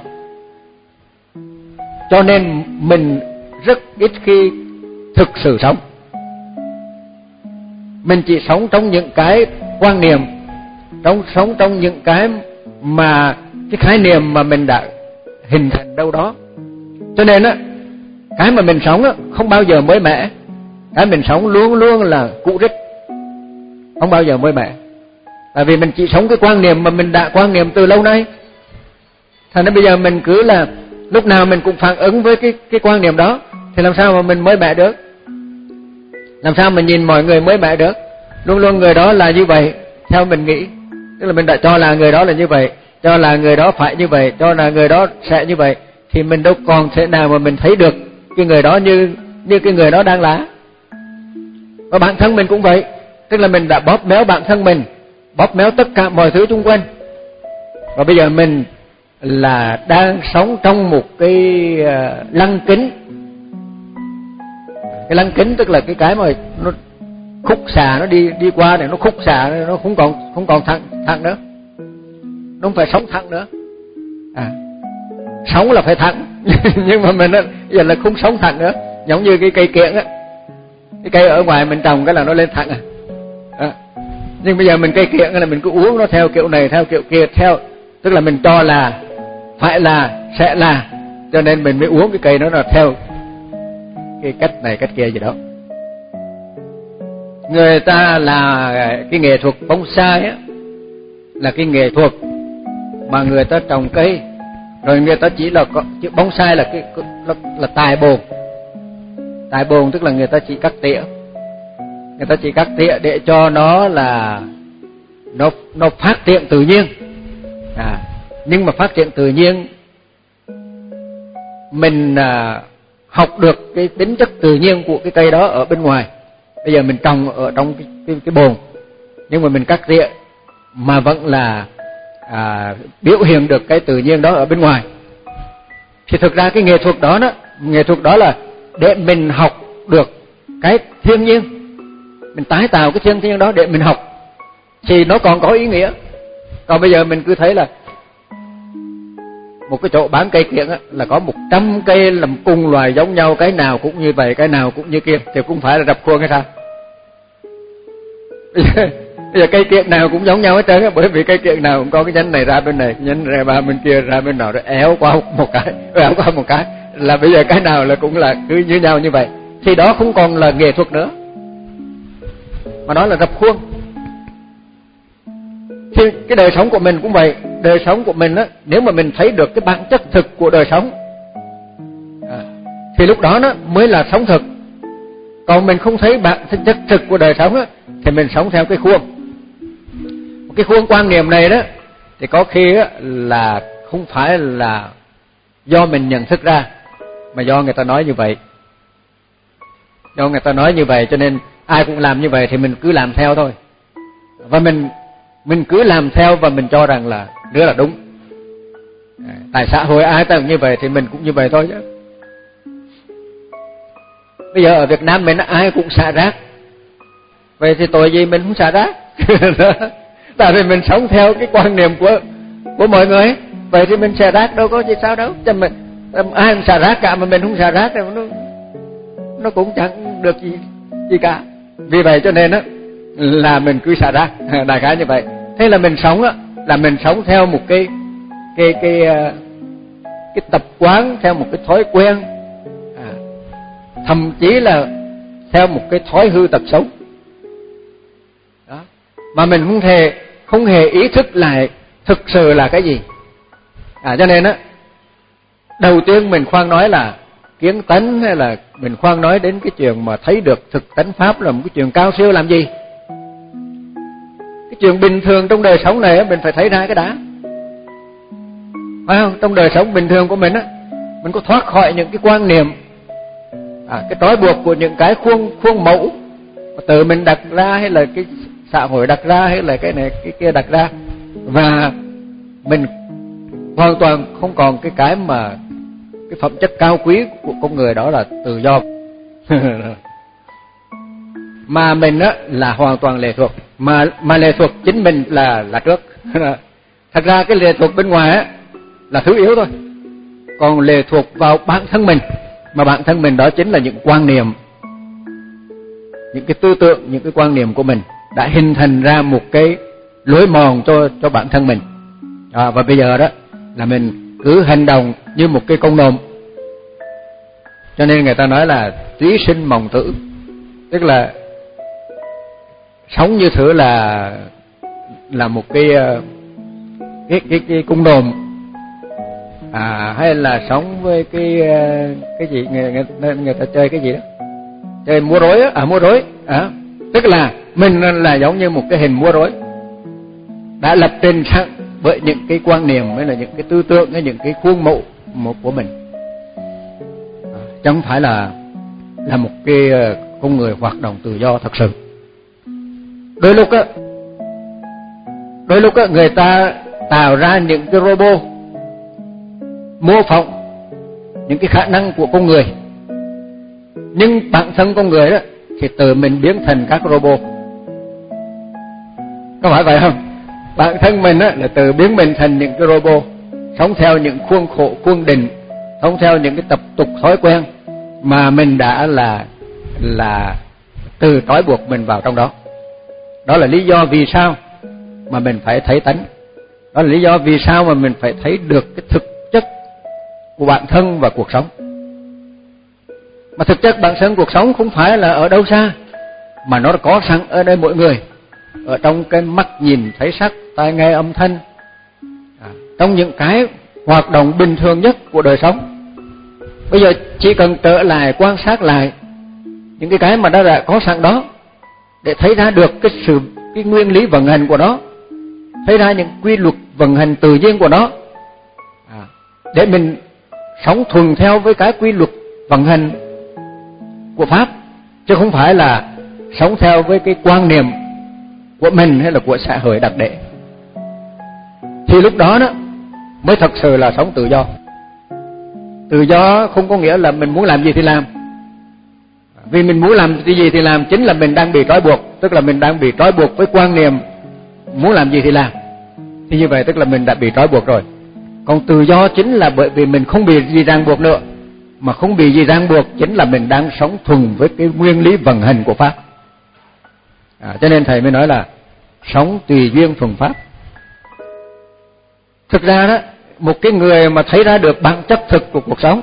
Cho nên mình rất ít khi thực sự sống. Mình chỉ sống trong những cái quan niệm, trong sống trong những cái mà cái khái niệm mà mình đã hình thành đâu đó. Cho nên á, cái mà mình sống á không bao giờ mới mẻ. Cái mình sống luôn luôn là cũ rích, không bao giờ mới mẻ. Tại vì mình chỉ sống cái quan niệm mà mình đã quan niệm từ lâu nay. Thành ra bây giờ mình cứ là lúc nào mình cũng phản ứng với cái cái quan niệm đó, thì làm sao mà mình mới mẻ được? Làm sao mà nhìn mọi người mới mẻ được? Luôn luôn người đó là như vậy theo mình nghĩ. Tức là mình đã cho là người đó là như vậy, cho là người đó phải như vậy, cho là người đó sẽ như vậy, thì mình đâu còn thể nào mà mình thấy được cái người đó như như cái người đó đang là. Và bản thân mình cũng vậy. Tức là mình đã bóp méo bản thân mình, bóp méo tất cả mọi thứ xung quanh. Và bây giờ mình là đang sống trong một cái uh, lăng kính. Cái lăng kính tức là cái cái mà nó khúc xà, nó đi đi qua này, nó khúc xà, nó không còn không còn thẳng thẳng nữa. Nó không phải sống thẳng nữa. À, sống là phải thẳng, nhưng mà mình giờ là không sống thẳng nữa. Giống như cái cây kiểng á, cái cây ở ngoài mình trồng cái là nó lên thẳng à. À, nhưng bây giờ mình cây kiểng là mình cứ uống nó theo kiểu này, theo kiểu kia, theo tức là mình cho là phải là sẽ là, cho nên mình mới uống cái cây đó là theo cái cách này cách kia gì đó. Người ta là cái nghệ thuật bonsai á, là cái nghệ thuật mà người ta trồng cây, rồi người ta chỉ là chữ bonsai là cái là, là tài bồn. Tài bồn tức là người ta chỉ cắt tỉa, người ta chỉ cắt tỉa để cho nó là nó nó phát triển tự nhiên. À, nhưng mà phát triển tự nhiên mình à, học được cái tính chất tự nhiên của cái cây đó ở bên ngoài. Bây giờ mình trồng ở trong cái cái, cái bồn, nhưng mà mình cắt tỉa mà vẫn là à, biểu hiện được cái tự nhiên đó ở bên ngoài. Thì thực ra cái nghệ thuật đó đó, nghệ thuật đó là để mình học được cái thiên nhiên, mình tái tạo cái thiên nhiên đó để mình học, thì nó còn có ý nghĩa. Còn bây giờ mình cứ thấy là một cái chỗ bán cây kiểng á, là có một trăm cây làm cùng loài giống nhau, cái nào cũng như vậy, cái nào cũng như kia, thì cũng phải là rập khuôn hay sao? Bây giờ cây kiểng nào cũng giống nhau hết trơn á, bởi vì cây kiểng nào cũng có cái nhánh này ra bên này, nhánh ra ba bên kia ra bên nào, rồi éo qua một cái, éo qua một cái, là bây giờ cái nào là cũng là cứ như nhau như vậy, thì đó không còn là nghệ thuật nữa, mà đó là rập khuôn. Thì cái đời sống của mình cũng vậy, đời sống của mình á, nếu mà mình thấy được cái bản chất thực của đời sống à, thì lúc đó nó mới là sống thực. Còn mình không thấy bản chất thực của đời sống á, thì mình sống theo cái khuôn. Cái khuôn quan niệm này đó thì có khi á, là không phải là do mình nhận thức ra, mà do người ta nói như vậy. Do người ta nói như vậy cho nên ai cũng làm như vậy thì mình cứ làm theo thôi. Và mình mình cứ làm theo và mình cho rằng là nữa là đúng. Tại xã hội ai ta cũng như vậy thì mình cũng như vậy thôi chứ. Bây giờ ở Việt Nam mình ai cũng xả rác, vậy thì tội gì mình không xả rác? Tại vì mình sống theo cái quan niệm của của mọi người, vậy thì mình xả rác đâu có gì sao đâu. Chứ mình ai cũng xả rác cả mà mình không xả rác thì nó nó cũng chẳng được gì gì cả. Vì vậy cho nên á là mình cứ xả rác, đại khái như vậy. Thế là mình sống á, là mình sống theo một cái cái cái cái tập quán, theo một cái thói quen, à, thậm chí là theo một cái thói hư tật xấu. Đó. Mà mình không hề không hề ý thức lại thực sự là cái gì. À cho nên á, đầu tiên mình khoan nói là kiến tánh, hay là mình khoan nói đến cái chuyện mà thấy được thực tánh pháp là một cái chuyện cao siêu làm gì. Cái chuyện bình thường trong đời sống này mình phải thấy ra cái đã, phải không? Trong đời sống bình thường của mình á, mình có thoát khỏi những cái quan niệm, à, cái trói buộc của những cái khuôn khuôn mẫu mà tự mình đặt ra, hay là cái xã hội đặt ra, hay là cái này cái kia đặt ra, và mình hoàn toàn không còn cái cái mà cái phẩm chất cao quý của con người, đó là tự do. Mà mình á là hoàn toàn lệ thuộc, mà mà lệ thuộc chính mình là là trước. Thật ra cái lệ thuộc bên ngoài á là thứ yếu thôi, còn lệ thuộc vào bản thân mình, mà bản thân mình đó chính là những quan niệm, những cái tư tưởng, những cái quan niệm của mình đã hình thành ra một cái lối mòn cho cho bản thân mình. À, và bây giờ đó là mình cứ hành động như một cái con nôm. Cho nên người ta nói là trí sinh mòng tử, tức là sống như thử là là một cái cái cái, cái cung nôm, à, hay là sống với cái cái gì người, người, người ta chơi cái gì đó, chơi múa rối á, à múa rối, à, tức là mình là giống như một cái hình múa rối đã lập trình sẵn với những cái quan niệm, hay là những cái tư tưởng, hay những cái khuôn mẫu một của mình, à, chứ không phải là là một cái con người hoạt động tự do thật sự. Đôi lúc á, đôi lúc á người ta tạo ra những cái robot mô phỏng những cái khả năng của con người, nhưng bản thân con người đó thì tự mình biến thành các robot. Có phải vậy không? Bản thân mình á là tự biến mình thành những cái robot, sống theo những khuôn khổ khuôn định, sống theo những cái tập tục thói quen mà mình đã là là từ trói buộc mình vào trong đó. Đó là lý do vì sao mà mình phải thấy tánh. Đó là lý do vì sao mà mình phải thấy được cái thực chất của bản thân và cuộc sống. Mà thực chất bản thân cuộc sống không phải là ở đâu xa, mà nó có sẵn ở đây mỗi người, ở trong cái mắt nhìn thấy sắc, tai nghe âm thanh, à, trong những cái hoạt động bình thường nhất của đời sống. Bây giờ chỉ cần trở lại quan sát lại những cái cái mà đã đã có sẵn đó, để thấy ra được cái sự cái nguyên lý vận hành của nó, thấy ra những quy luật vận hành tự nhiên của nó, à, để mình sống thuần theo với cái quy luật vận hành của pháp, chứ không phải là sống theo với cái quan niệm của mình hay là của xã hội đặt để. Thì lúc đó đó mới thật sự là sống tự do. Tự do không có nghĩa là mình muốn làm gì thì làm. Vì mình muốn làm cái gì thì làm chính là mình đang bị trói buộc, tức là mình đang bị trói buộc với quan niệm muốn làm gì thì làm. Thì như vậy tức là mình đã bị trói buộc rồi. Còn tự do chính là bởi vì mình không bị gì ràng buộc nữa, mà không bị gì ràng buộc chính là mình đang sống thuần với cái nguyên lý vận hành của pháp. À, cho nên thầy mới nói là sống tùy duyên thuần pháp. Thực ra đó, một cái người mà thấy ra được bản chất thực của cuộc sống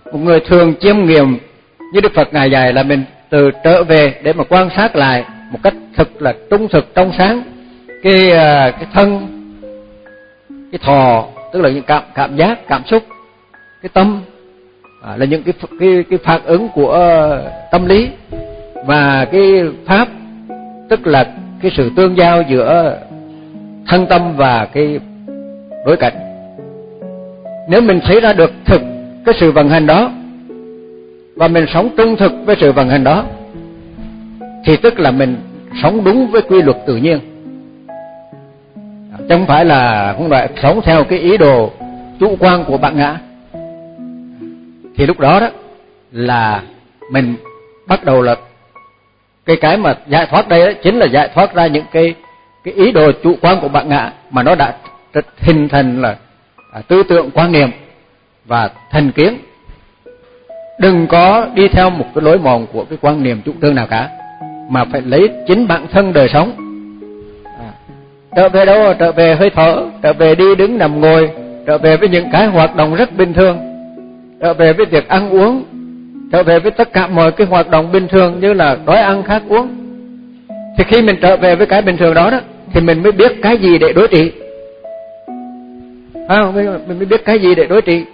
Một người thường chiêm nghiệm như Đức Phật ngài dạy là mình từ trở về để mà quan sát lại một cách thực là trung thực trong sáng cái cái thân, cái thọ, tức là những cảm cảm giác, cảm xúc, cái tâm, à, là những cái cái cái phản ứng của tâm lý, và cái pháp tức là cái sự tương giao giữa thân tâm và cái đối cảnh. Nếu mình thấy ra được thực cái sự vận hành đó và mình sống trung thực với sự vận hành đó thì tức là mình sống đúng với quy luật tự nhiên, chứ không phải là không phải sống theo cái ý đồ chủ quan của bản ngã. Thì lúc đó đó là mình bắt đầu là cái cái mà giải thoát đây đó, chính là giải thoát ra những cái cái ý đồ chủ quan của bản ngã mà nó đã hình thành là à, tư tưởng, quan niệm và thành kiến. Đừng có đi theo một cái lối mòn của cái quan niệm chủ trương nào cả, mà phải lấy chính bản thân đời sống. À, trở về đâu? Trở về hơi thở, trở về đi đứng nằm ngồi, trở về với những cái hoạt động rất bình thường, trở về với việc ăn uống, trở về với tất cả mọi cái hoạt động bình thường như là đói ăn khát uống. Thì khi mình trở về với cái bình thường đó đó thì mình mới biết cái gì để đối trị. À, mình mới biết cái gì để đối trị.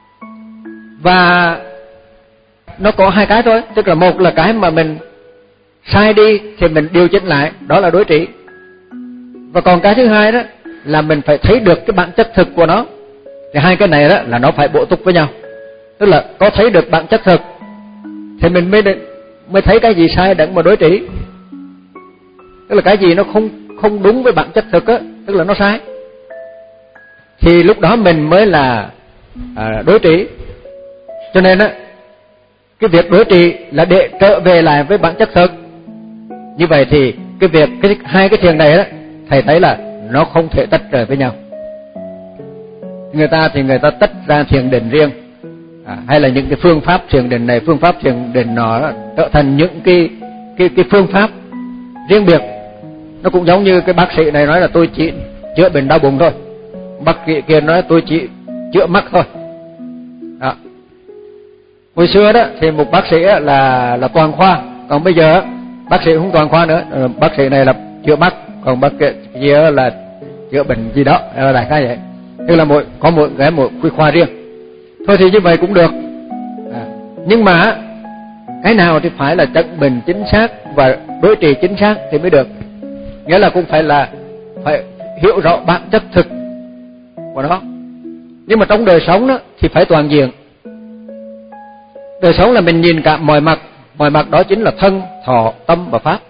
Và nó có hai cái thôi, tức là một là cái mà mình sai đi thì mình điều chỉnh lại, đó là đối trị. Và còn cái thứ hai đó là mình phải thấy được cái bản chất thực của nó. Thì hai cái này đó là nó phải bổ túc với nhau. Tức là có thấy được bản chất thực thì mình mới mới thấy cái gì sai để mà đối trị. Tức là cái gì nó không không đúng với bản chất thực á, tức là nó sai, thì lúc đó mình mới là à, đối trị. Cho nên á, cái việc đối trị là để trở về lại với bản chất thực. Như vậy thì cái việc cái hai cái thiền này đó, thầy thấy là nó không thể tách rời với nhau. Người ta thì người ta tách ra thiền định riêng, à, hay là những cái phương pháp thiền định này, phương pháp thiền định nọ đó, trở thành những cái cái cái phương pháp riêng biệt. Nó cũng giống như cái bác sĩ này nói là tôi chỉ chữa bệnh đau bụng thôi, bác sĩ kia nói tôi chỉ chữa mắt thôi. Đó. Hồi xưa đó thì một bác sĩ là là toàn khoa, còn bây giờ bác sĩ không toàn khoa nữa, bác sĩ này là chữa mắt, còn bác sĩ kia là chữa bệnh gì đó, đại khái vậy. Tức là mỗi có một cái một quy khoa riêng. Thôi thì như vậy cũng được. À, nhưng mà cái nào thì phải là chẩn bệnh chính xác và đối trị chính xác thì mới được. Nghĩa là cũng phải là phải hiểu rõ bản chất thực của nó. Nhưng mà trong đời sống đó thì phải toàn diện. Đời sống là mình nhìn cả mọi mặt, mọi mặt đó chính là thân, thọ, tâm và pháp.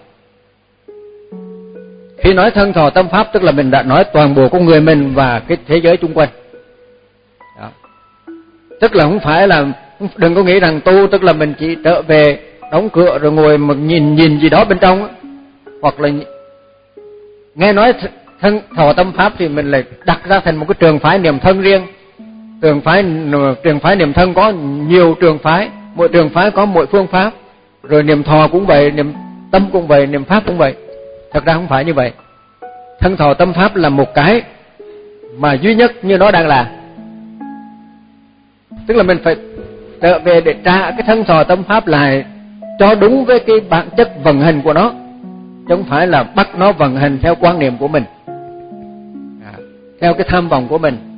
Khi nói thân, thọ, tâm, pháp tức là mình đã nói toàn bộ con người mình và cái thế giới xung quanh. Đó. Tức là không phải là, đừng có nghĩ rằng tu tức là mình chỉ trở về đóng cửa rồi ngồi mà nhìn nhìn gì đó bên trong đó. Hoặc là nghe nói thân, thọ, tâm, pháp thì mình lại đặt ra thành một cái trường phái niệm thân riêng. Trường phái trường phái niệm thân có nhiều trường phái, mỗi trường phái có mỗi phương pháp. Rồi niệm thọ cũng vậy, niệm tâm cũng vậy, niệm pháp cũng vậy. Thật ra không phải như vậy. Thân, thọ, tâm, pháp là một cái mà duy nhất như nó đang là. Tức là mình phải trở về để trả cái thân, thọ, tâm, pháp lại cho đúng với cái bản chất vận hành của nó, chứ không phải là bắt nó vận hành theo quan niệm của mình, à, theo cái tham vọng của mình.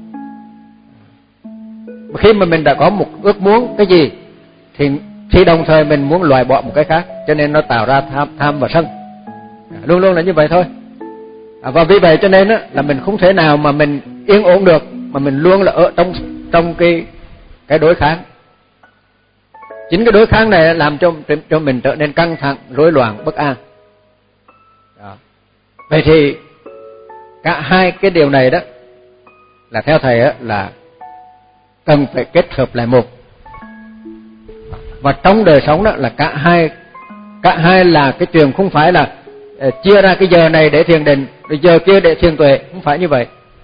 Khi mà mình đã có một ước muốn cái gì thì thì đồng thời mình muốn loại bỏ một cái khác, cho nên nó tạo ra tham, tham và sân. À, luôn luôn là như vậy thôi. À, và vì vậy cho nên á, là mình không thể nào mà mình yên ổn được, mà mình luôn là ở trong trong cái cái đối kháng. Chính cái đối kháng này làm cho cho mình trở nên căng thẳng, rối loạn, bất an. Đó. Vậy thì cả hai cái điều này đó là theo thầy á, là cần phải kết hợp lại một. Và trong đời sống đó là cả hai, cả hai là cái chuyện không phải là uh, chia ra cái giờ này để thiền định, rồi giờ kia để thiền tuệ, không phải như vậy.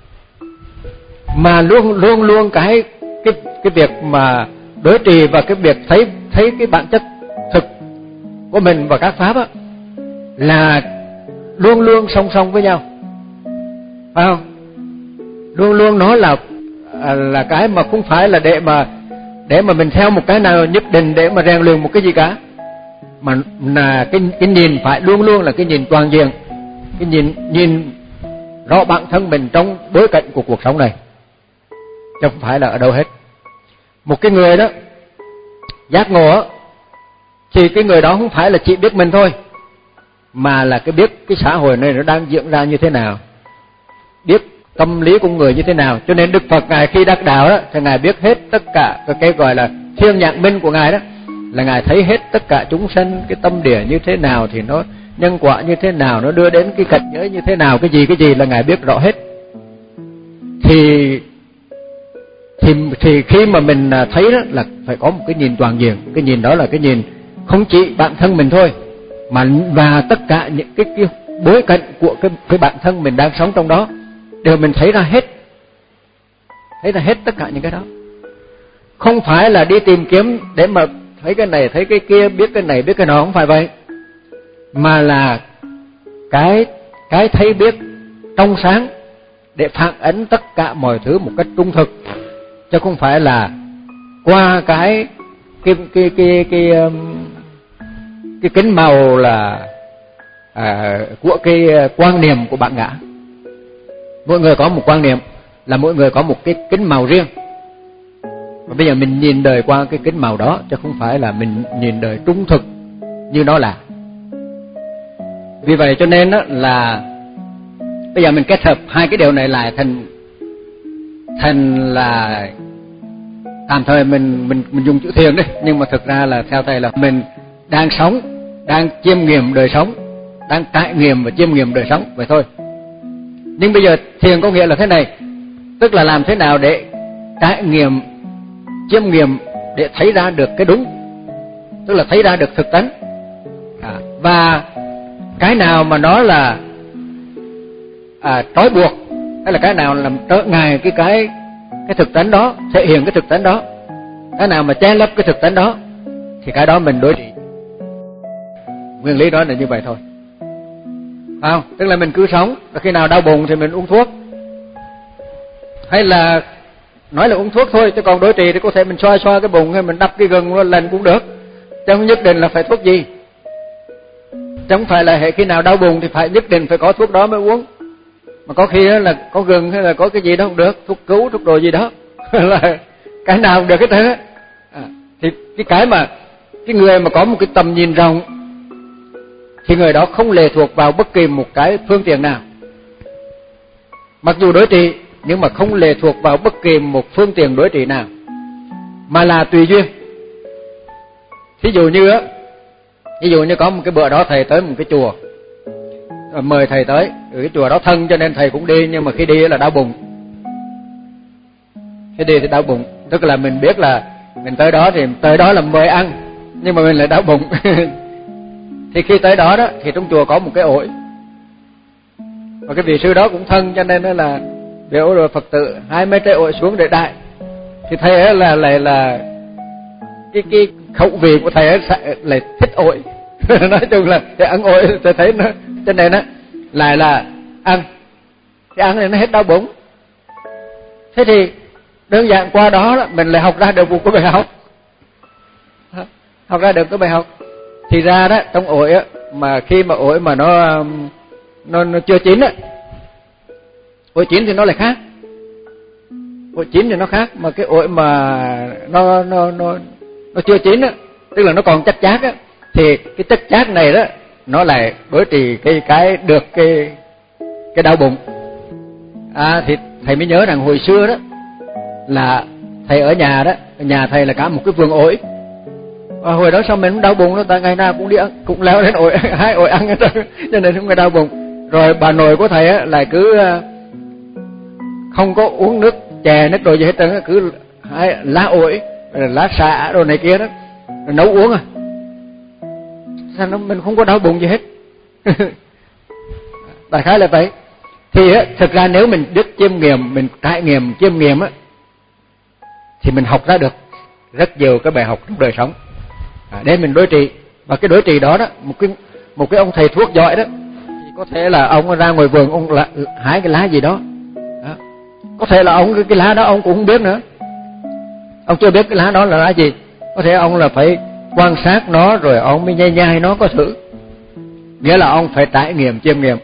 Mà luôn luôn luôn cái cái cái việc mà đối trì và cái việc thấy thấy cái bản chất thực của mình và các pháp á là luôn luôn song song với nhau, phải không? Luôn luôn nó là là cái mà không phải là để mà để mà mình theo một cái nào nhất định để mà rèn luyện một cái gì cả, mà là cái cái nhìn phải luôn luôn là cái nhìn toàn diện, cái nhìn nhìn rõ bản thân mình trong bối cảnh của cuộc sống này, chứ không phải là ở đâu hết. Một cái người đó giác ngộ thì cái người đó không phải là chỉ biết mình thôi, mà là cái biết cái xã hội này nó đang diễn ra như thế nào, biết tâm lý của người như thế nào. Cho nên Đức Phật ngài khi đắc đạo đó thì ngài biết hết tất cả cái, cái gọi là thiên nhãn minh của ngài đó, là ngài thấy hết tất cả chúng sanh cái tâm địa như thế nào, thì nó nhân quả như thế nào, nó đưa đến cái cảnh giới như thế nào, cái gì cái gì là ngài biết rõ hết. Thì thì thì khi mà mình thấy đó là phải có một cái nhìn toàn diện, cái nhìn đó là cái nhìn không chỉ bản thân mình thôi, mà và tất cả những cái, cái bối cảnh của cái cái bản thân mình đang sống trong đó đều mình thấy ra hết, thấy ra hết tất cả những cái đó. Không phải là đi tìm kiếm để mà thấy cái này thấy cái kia, biết cái này biết cái nọ, không phải vậy, mà là cái cái thấy biết trong sáng để phản ánh tất cả mọi thứ một cách trung thực, chứ không phải là qua cái cái cái cái cái cái, cái kính màu là à, của cái quan niệm của bạn ngã. Mỗi người có một quan niệm, là mỗi người có một cái kính màu riêng, và bây giờ mình nhìn đời qua cái kính màu đó, chứ không phải là mình nhìn đời trung thực như nó là. Vì vậy cho nên đó là bây giờ mình kết hợp hai cái điều này lại thành thành là tạm thời mình mình mình dùng chữ thiền đấy, nhưng mà thực ra là theo thầy là mình đang sống, đang chiêm nghiệm đời sống, đang trải nghiệm và chiêm nghiệm đời sống vậy thôi. Nhưng bây giờ thiền có nghĩa là thế này, tức là làm thế nào để trải nghiệm, chiêm nghiệm để thấy ra được cái đúng, tức là thấy ra được thực tánh. À, và cái nào mà nó là à, trói buộc, hay là cái nào làm trở ngại cái cái cái thực tánh đó, thể hiện cái thực tánh đó, cái nào mà che lấp cái thực tánh đó, thì cái đó mình đối trị. Nguyên lý đó là như vậy thôi, phải không? Tức là mình cứ sống, và khi nào đau bụng thì mình uống thuốc, hay là nói là uống thuốc thôi, chứ còn đối trị thì có thể mình xoa xoa cái bụng, hay mình đắp cái gừng lần cũng được, chứ không nhất định là phải thuốc gì. Chứ không phải là hệ khi nào đau bụng thì phải nhất định phải có thuốc đó mới uống, mà có khi đó là có gừng hay là có cái gì đó không được, thuốc cứu, thuốc đồ gì đó là cái nào cũng được hết thế. À, thì cái cái mà cái người mà có một cái tầm nhìn rộng thì người đó không lệ thuộc vào bất kỳ một cái phương tiện nào, mặc dù đối trị nhưng mà không lệ thuộc vào bất kỳ một phương tiện đối trị nào, mà là tùy duyên. Thí dụ như á, ví dụ như có một cái bữa đó thầy tới một cái chùa, mời thầy tới, ở cái chùa đó thân cho nên thầy cũng đi, nhưng mà khi đi là đau bụng. Khi đi thì đau bụng, tức là mình biết là mình tới đó thì tới đó là mời ăn, nhưng mà mình lại đau bụng. Thì khi tới đó đó thì trong chùa có một cái ổi, và cái vị sư đó cũng thân cho nên là biểu rồi Phật tử hai mấy trái ổi xuống để đại. Thì thầy ấy là lại là cái cái khẩu vị của thầy ấy lại thích ổi. Nói chung là để ăn ổi thầy thấy nó, cho nên á lại là ăn, cái ăn này nó hết đau bụng. Thế thì đơn giản qua đó, đó mình lại học ra được một cái bài học, học ra được cái bài học. Thì ra đó trong ổi á, mà khi mà ổi mà nó nó, nó chưa chín á, ổi chín thì nó lại khác, ổi chín thì nó khác, mà cái ổi mà nó nó nó nó chưa chín á, tức là nó còn chất chát á, thì cái chất chát này đó nó lại đối trị cái cái được cái cái đau bụng. À thì thầy mới nhớ rằng hồi xưa đó là thầy ở nhà đó, nhà thầy là cả một cái vườn ổi. Và hồi đó sao mình không đau bụng đó, tại ngày nào cũng đi ăn, cũng leo lên ổi, hái ổi ăn hết trơn, cho nên không có đau bụng. Rồi bà nội của thầy á lại cứ không có uống nước chè nước đồ gì hết trơn, cứ hái lá ổi, lá xạ đồ này kia đó, rồi nấu uống à. Sao nó mình không có đau bụng gì hết. Đại khái là vậy. Thì á, thực ra nếu mình biết chiêm nghiệm, mình trải nghiệm chiêm nghiệm á, thì mình học ra được rất nhiều cái bài học trong đời sống, à, để mình đối trị. Và cái đối trị đó đó, một cái một cái ông thầy thuốc giỏi đó, thì có thể là ông ra ngoài vườn ông là, hái cái lá gì đó, đó. Có thể là ông cái lá đó ông cũng không biết nữa. ông chưa biết cái lá đó là lá gì. Có thể ông là phải quan sát nó rồi ông mới nhai nhai nó có thử. Nghĩa là ông phải trải nghiệm chiêm nghiệm.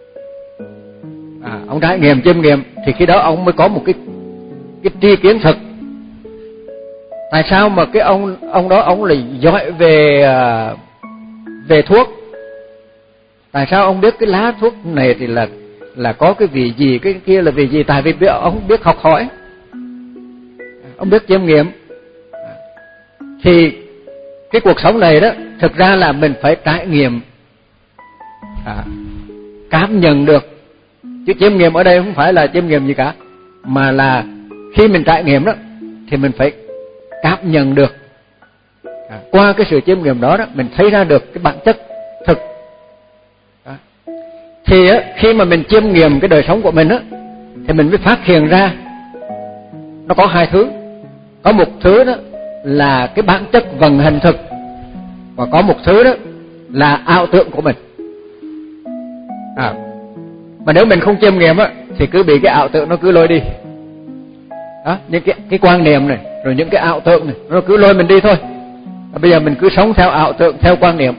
À, ông trải nghiệm chiêm nghiệm thì khi đó ông mới có một cái cái tri kiến thực. Tại sao mà cái ông ông đó ông lại giỏi về về thuốc? Tại sao ông biết cái lá thuốc này thì là là có cái vị gì, cái kia là vị gì? Tại vì biết, ông biết học hỏi, ông biết chiêm nghiệm. Thì cái cuộc sống này đó, thực ra là mình phải trải nghiệm, à, cảm nhận được. Chứ chiêm nghiệm ở đây không phải là chiêm nghiệm gì cả, mà là khi mình trải nghiệm đó thì mình phải cảm nhận được. À, qua cái sự chiêm nghiệm đó đó, mình thấy ra được cái bản chất thực. Đó. Thì á, khi mà mình chiêm nghiệm cái đời sống của mình á, thì mình mới phát hiện ra nó có hai thứ. Có một thứ đó là cái bản chất vận hành thực, và có một thứ đó là ảo tưởng của mình. À, mà nếu mình không chiêm nghiệm á, thì cứ bị cái ảo tưởng nó cứ lôi đi. Đó, những cái, cái quan niệm này, rồi những cái ảo tưởng này, nó cứ lôi mình đi thôi. Và bây giờ mình cứ sống theo ảo tưởng, theo quan niệm.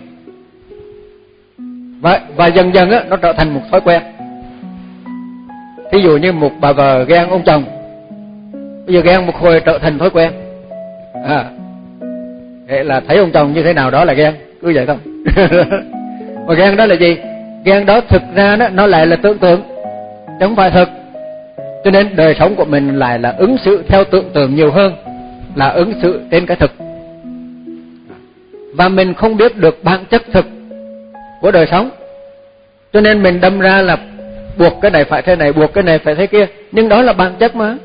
Và, và dần dần á, nó trở thành một thói quen. Thí dụ như một bà vợ ghen ông chồng, bây giờ ghen một hồi trở thành thói quen. À, thế là thấy ông chồng như thế nào đó là ghen, cứ vậy thôi. Mà ghen đó là gì? Ghen đó thực ra đó, nó lại là tưởng tượng, chứ không phải thực. Cho nên đời sống của mình lại là ứng xử theo tưởng tượng nhiều hơn là ứng xử trên cái thực. Và mình không biết được bản chất thực của đời sống, cho nên mình đâm ra là buộc cái này phải thế này, buộc cái này phải thế kia. Nhưng đó là bản chất mà.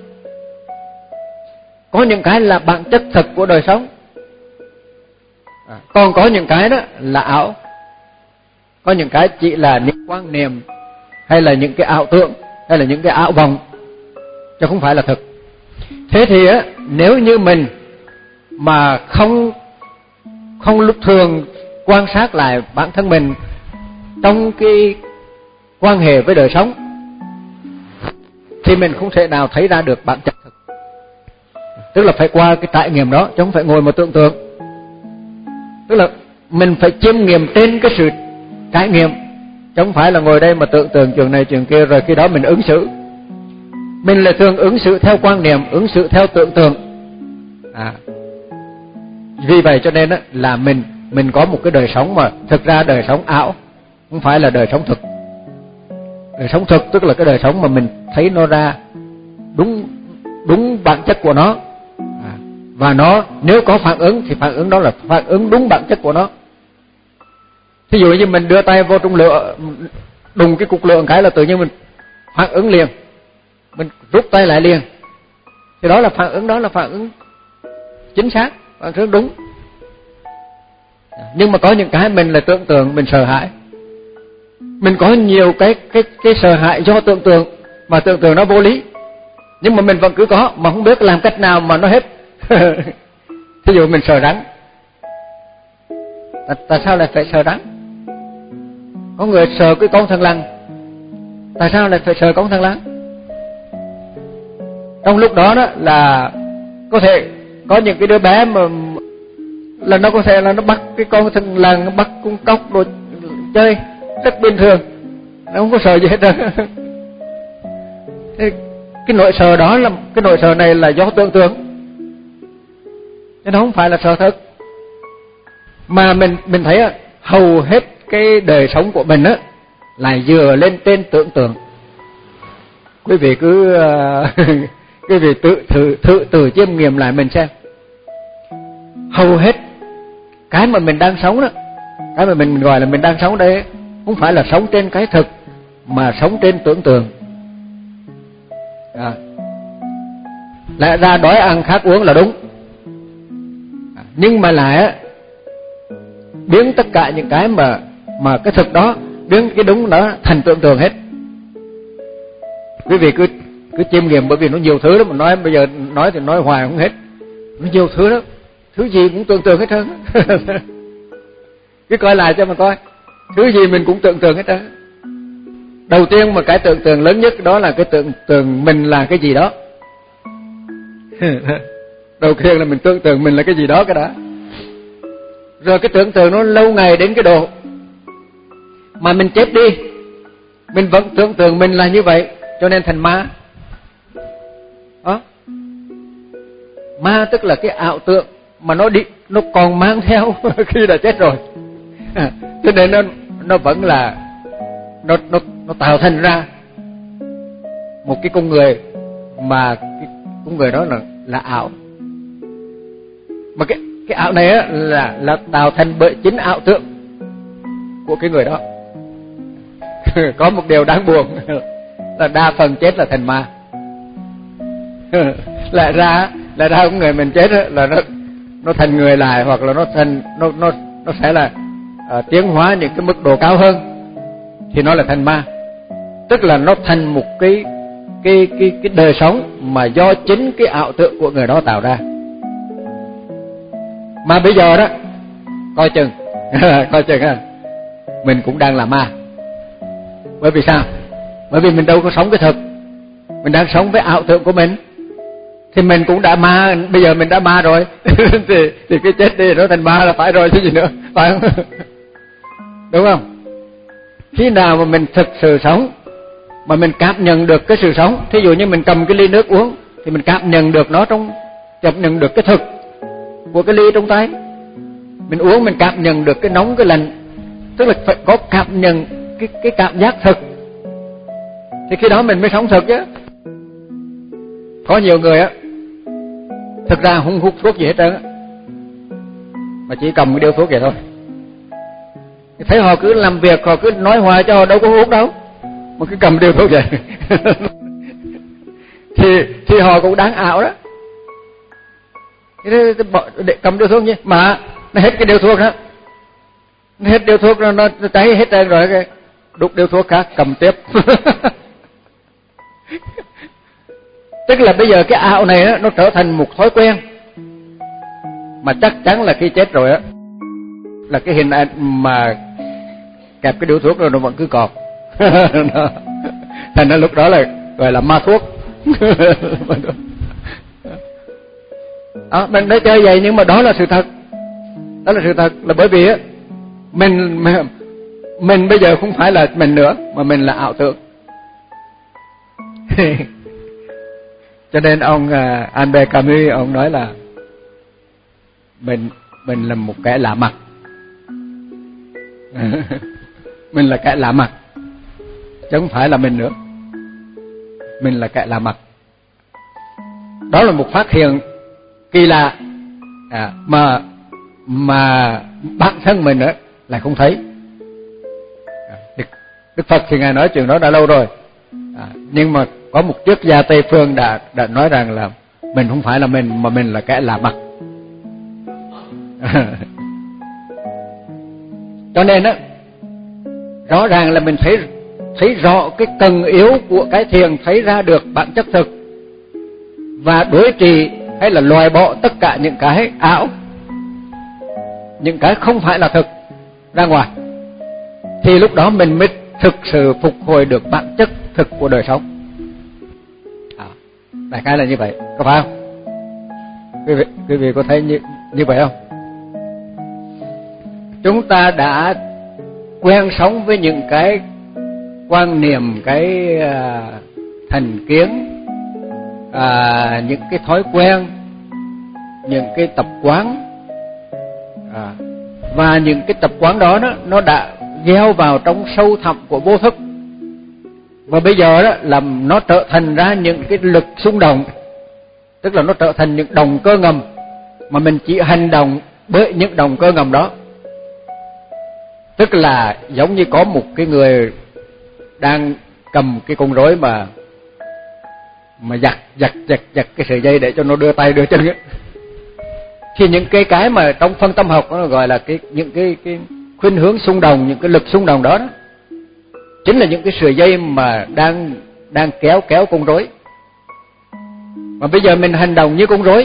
Có những cái là bản chất thực của đời sống, à, còn có những cái đó là ảo. Có những cái chỉ là những quan niệm, hay là những cái ảo tưởng, hay là những cái ảo vọng, chứ không phải là thực. Thế thì á, nếu như mình mà không không lúc thường quan sát lại bản thân mình trong cái quan hệ với đời sống, thì mình không thể nào thấy ra được bản chất thực. Tức là phải qua cái trải nghiệm đó, chứ không phải ngồi mà tưởng tượng. Tức là mình phải chiêm nghiệm trên cái sự trải nghiệm, chứ không phải là ngồi đây mà tưởng tượng chuyện này chuyện kia rồi khi đó mình ứng xử. Mình là thường ứng xử theo quan niệm, ứng xử theo tưởng tượng. À, vì vậy cho nên đó, là mình mình có một cái đời sống mà thực ra đời sống ảo, không phải là đời sống thực. Đời sống thực tức là cái đời sống mà mình thấy nó ra đúng đúng bản chất của nó. À, và nó nếu có phản ứng thì phản ứng đó là phản ứng đúng bản chất của nó. Thí dụ như mình đưa tay vô trong lửa, đùng cái cục lửa một cái là tự nhiên mình phản ứng liền, mình rút tay lại liền, thì đó là phản ứng, đó là phản ứng chính xác, phản ứng đúng. Nhưng mà có những cái mình là tưởng tượng, mình sợ hãi. Mình có nhiều cái cái cái sợ hãi do tưởng tượng, mà tưởng tượng nó vô lý, nhưng mà mình vẫn cứ có, mà không biết làm cách nào mà nó hết. Thí dụ mình sợ rắn, tại, tại sao lại phải sợ rắn? Có người sợ cái con thằn lằn, tại sao lại phải sợ con thằn lằn? Trong lúc đó đó là có thể có những cái đứa bé mà là nó có thể là nó bắt cái con thằn lằn, nó bắt con cóc rồi chơi rất bình thường, nó không có sợ gì hết rồi. Thế cái nỗi sợ đó là cái nỗi sợ này là do tưởng tượng, chứ nó không phải là sợ thật. Mà mình mình thấy á, hầu hết cái đời sống của mình á là dựa lên trên tưởng tượng. Quý vị cứ quý vị tự thử tự tự chiêm nghiệm lại mình xem. Hầu hết cái mà mình đang sống đó, cái mà mình gọi là mình đang sống đây, không phải là sống trên cái thực, mà sống trên tưởng tượng. À, lẽ ra đói ăn khát uống là đúng, à, nhưng mà lại á, biến tất cả những cái mà mà cái thực đó, biến cái đúng đó thành tưởng tượng hết. Quý vị cứ cứ chiêm nghiệm, bởi vì nó nhiều thứ lắm mà nói, bây giờ nói thì nói hoài không hết. Nó nhiều thứ lắm, thứ gì cũng tưởng tượng hết trơn. Cứ coi lại cho mà coi, thứ gì mình cũng tưởng tượng hết trơn. Đầu tiên mà cái tưởng tượng lớn nhất đó là cái tưởng tượng mình là cái gì đó. Đầu tiên là mình tưởng tượng mình là cái gì đó cái đã. Rồi cái tưởng tượng nó lâu ngày đến cái độ mà mình chết đi, mình vẫn tưởng tượng mình là như vậy, cho nên thành ma. Đó. Ma tức là cái ảo tượng mà nó đi, nó còn mang theo khi đã chết rồi. À, cho nên nó nó vẫn là nó nó nó tạo thành ra một cái con người mà cái con người đó là là ảo. Mà cái cái ảo này á là là tạo thành bởi chính ảo tượng của cái người đó. Có một điều đáng buồn là đa phần chết là thành ma. Lại ra lại ra con người mình chết là nó nó thành người lại, hoặc là nó thành nó nó nó sẽ là uh, tiến hóa những cái mức độ cao hơn thì nó là thành ma. Tức là nó thành một cái cái cái cái đời sống mà do chính cái ảo tượng của người đó tạo ra. Mà bây giờ đó coi chừng coi chừng ha, mình cũng đang là ma. Bởi vì sao? Bởi vì mình đâu có sống cái thực, mình đang sống với ảo tưởng của mình. Thì mình cũng đã ma, bây giờ mình đã ma rồi thì thì cái chết đi nó thành ma là phải rồi chứ gì nữa, phải không? Đúng không? Khi nào mà mình thực sự sống, mà mình cảm nhận được cái sự sống, thí dụ như mình cầm cái ly nước uống thì mình cảm nhận được nó trong, cảm nhận được cái thực của cái ly trong tay. Mình uống mình cảm nhận được cái nóng cái lạnh, tức là phải có cảm nhận cái cái cảm giác thực, thì khi đó mình mới sống thực chứ. Có nhiều người á thực ra không hút thuốc gì hết trơn á, mà chỉ cầm cái điếu thuốc vậy thôi. Thấy họ cứ làm việc, họ cứ nói hoài cho họ đâu có hút đâu, mà cứ cầm điếu thuốc vậy thì thì họ cũng đáng ảo đó. Thế để cầm điếu thuốc nhé, mà nó hết cái điếu thuốc đó, nó hết điếu thuốc nó, nó cháy hết trơn rồi, cái đục điếu thuốc khác cầm tiếp. Tức là bây giờ cái ảo này á, nó trở thành một thói quen, mà chắc chắn là khi chết rồi á là cái hình ảnh mà kẹp cái điếu thuốc rồi nó vẫn cứ còn. Thành ra lúc đó là gọi là ma thuốc. Đó, mình đã chơi vậy, nhưng mà đó là sự thật. Đó là sự thật, là bởi vì á mình mình bây giờ không phải là mình nữa, mà mình là ảo tưởng. Cho nên ông uh, Albert Camus ông nói là mình mình là một kẻ lạ mặt. Mình là kẻ lạ mặt, chứ không phải là mình nữa. Mình là kẻ lạ mặt. Đó là một phát hiện kỳ lạ à, mà mà bản thân mình nữa lại không thấy. À, Đức, Đức Phật thì ngài nói chuyện đó đã lâu rồi. À, nhưng mà có một triết gia Tây phương đã đã nói rằng là mình không phải là mình, mà mình là kẻ lạ mặt. Cho nên á, rõ ràng là mình thấy thấy rõ cái cần yếu của cái thiền, thấy ra được bản chất thực và đối trị hay là loại bỏ tất cả những cái ảo, những cái không phải là thực ra ngoài, thì lúc đó mình mới thực sự phục hồi được bản chất thực của đời sống. À, đại khái là như vậy, có phải không? Quý vị, quý vị có thấy như, như vậy không? Chúng ta đã quen sống với những cái quan niệm, cái uh, thành kiến, uh, những cái thói quen, những cái tập quán, à, và những cái tập quán đó, đó nó đã gieo vào trong sâu thẳm của vô thức, và bây giờ đó là nó trở thành ra những cái lực xung động, tức là nó trở thành những động cơ ngầm mà mình chỉ hành động bởi những động cơ ngầm đó. Tức là giống như có một cái người đang cầm cái con rối mà mà giật giật giật giật cái sợi dây để cho nó đưa tay đưa chân ấy. Thì những cái cái mà trong phân tâm học nó gọi là cái những cái cái khuynh hướng xung động, những cái lực xung động đó, đó chính là những cái sợi dây mà đang đang kéo kéo con rối. Mà bây giờ mình hành động như con rối,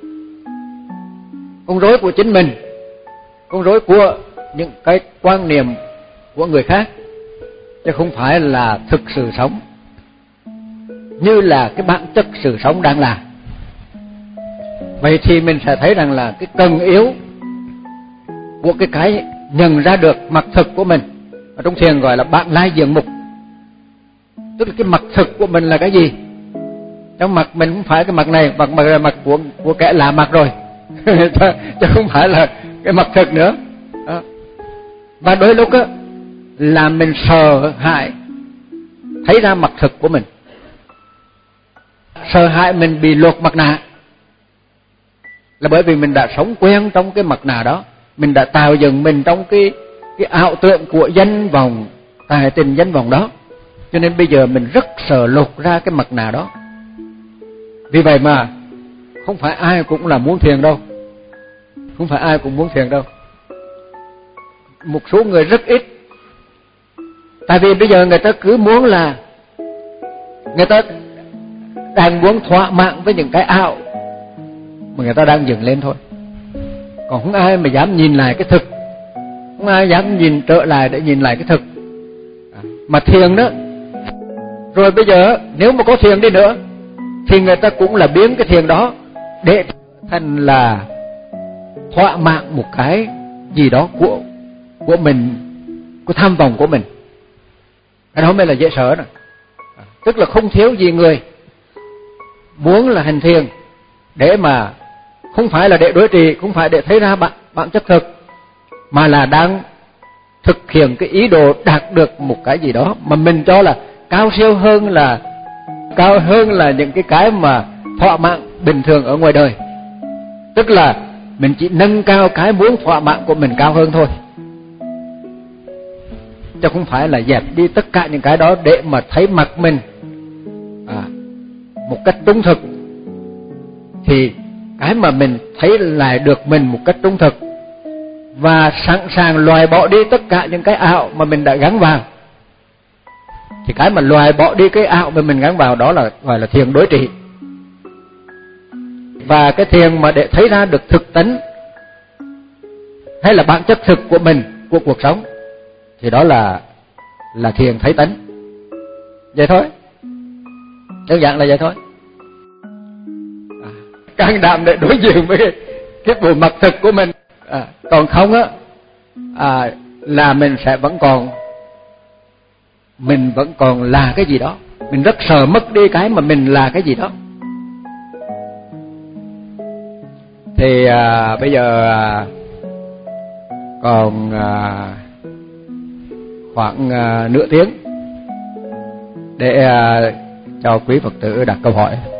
con rối của chính mình, con rối của những cái quan niệm của người khác, chứ không phải là thực sự sống như là cái bản chất sự sống đang là. Vậy thì mình sẽ thấy rằng là cái cần yếu của cái cái nhận ra được mặt thực của mình, ở trong thiền gọi là bản lai diện mục. Tức là cái mặt thực của mình là cái gì? Trong mặt mình không phải cái mặt này, mặt mặt là mặt của của kẻ lạ mặt rồi, chứ không phải là cái mặt thực nữa. Đó. Và đôi lúc á là mình sợ hãi thấy ra mặt thực của mình, sợ hãi mình bị lột mặt nạ, là bởi vì mình đã sống quen trong cái mặt nạ đó, mình đã tạo dựng mình trong cái cái ảo tưởng của danh vọng, tài tình danh vọng đó, cho nên bây giờ mình rất sợ lột ra cái mặt nạ đó. Vì vậy mà không phải ai cũng là muốn thiền đâu, không phải ai cũng muốn thiền đâu. Một số người rất ít, tại vì bây giờ người ta cứ muốn là người ta đang muốn thỏa mãn với những cái ảo mà người ta đang dựng lên thôi, còn không ai mà dám nhìn lại cái thực, không ai dám nhìn trở lại để nhìn lại cái thực. Mà thiền đó, rồi bây giờ nếu mà có thiền đi nữa thì người ta cũng là biến cái thiền đó để thành là thỏa mãn một cái gì đó của của mình, của tham vọng của mình. Cái đó mới là dễ sợ đó. Tức là không thiếu gì người muốn là hành thiền để mà không phải là để đối trị, không phải để thấy ra bản, bản chất thực, mà là đang thực hiện cái ý đồ đạt được một cái gì đó mà mình cho là cao siêu hơn, là cao hơn là những cái cái mà thỏa mãn bình thường ở ngoài đời. Tức là mình chỉ nâng cao cái muốn thỏa mãn của mình cao hơn thôi, chứ không phải là dẹp đi tất cả những cái đó để mà thấy mặt mình à, một cách trung thực. Thì cái mà mình thấy lại được mình một cách trung thực và sẵn sàng loại bỏ đi tất cả những cái ảo mà mình đã gắn vào, thì cái mà loại bỏ đi cái ảo mà mình gắn vào đó là gọi là thiền đối trị. Và cái thiền mà để thấy ra được thực tánh hay là bản chất thực của mình, của cuộc sống, thì đó là là thiền thấy tánh. Vậy thôi, đơn giản là vậy thôi. À, can đảm để đối diện với cái, cái bộ mặt thực của mình. À, còn không á à, là mình sẽ vẫn còn mình vẫn còn là cái gì đó, mình rất sợ mất đi cái mà mình là cái gì đó. Thì à, bây giờ à, còn à, khoảng à, nửa tiếng để à, cho quý Phật tử đặt câu hỏi.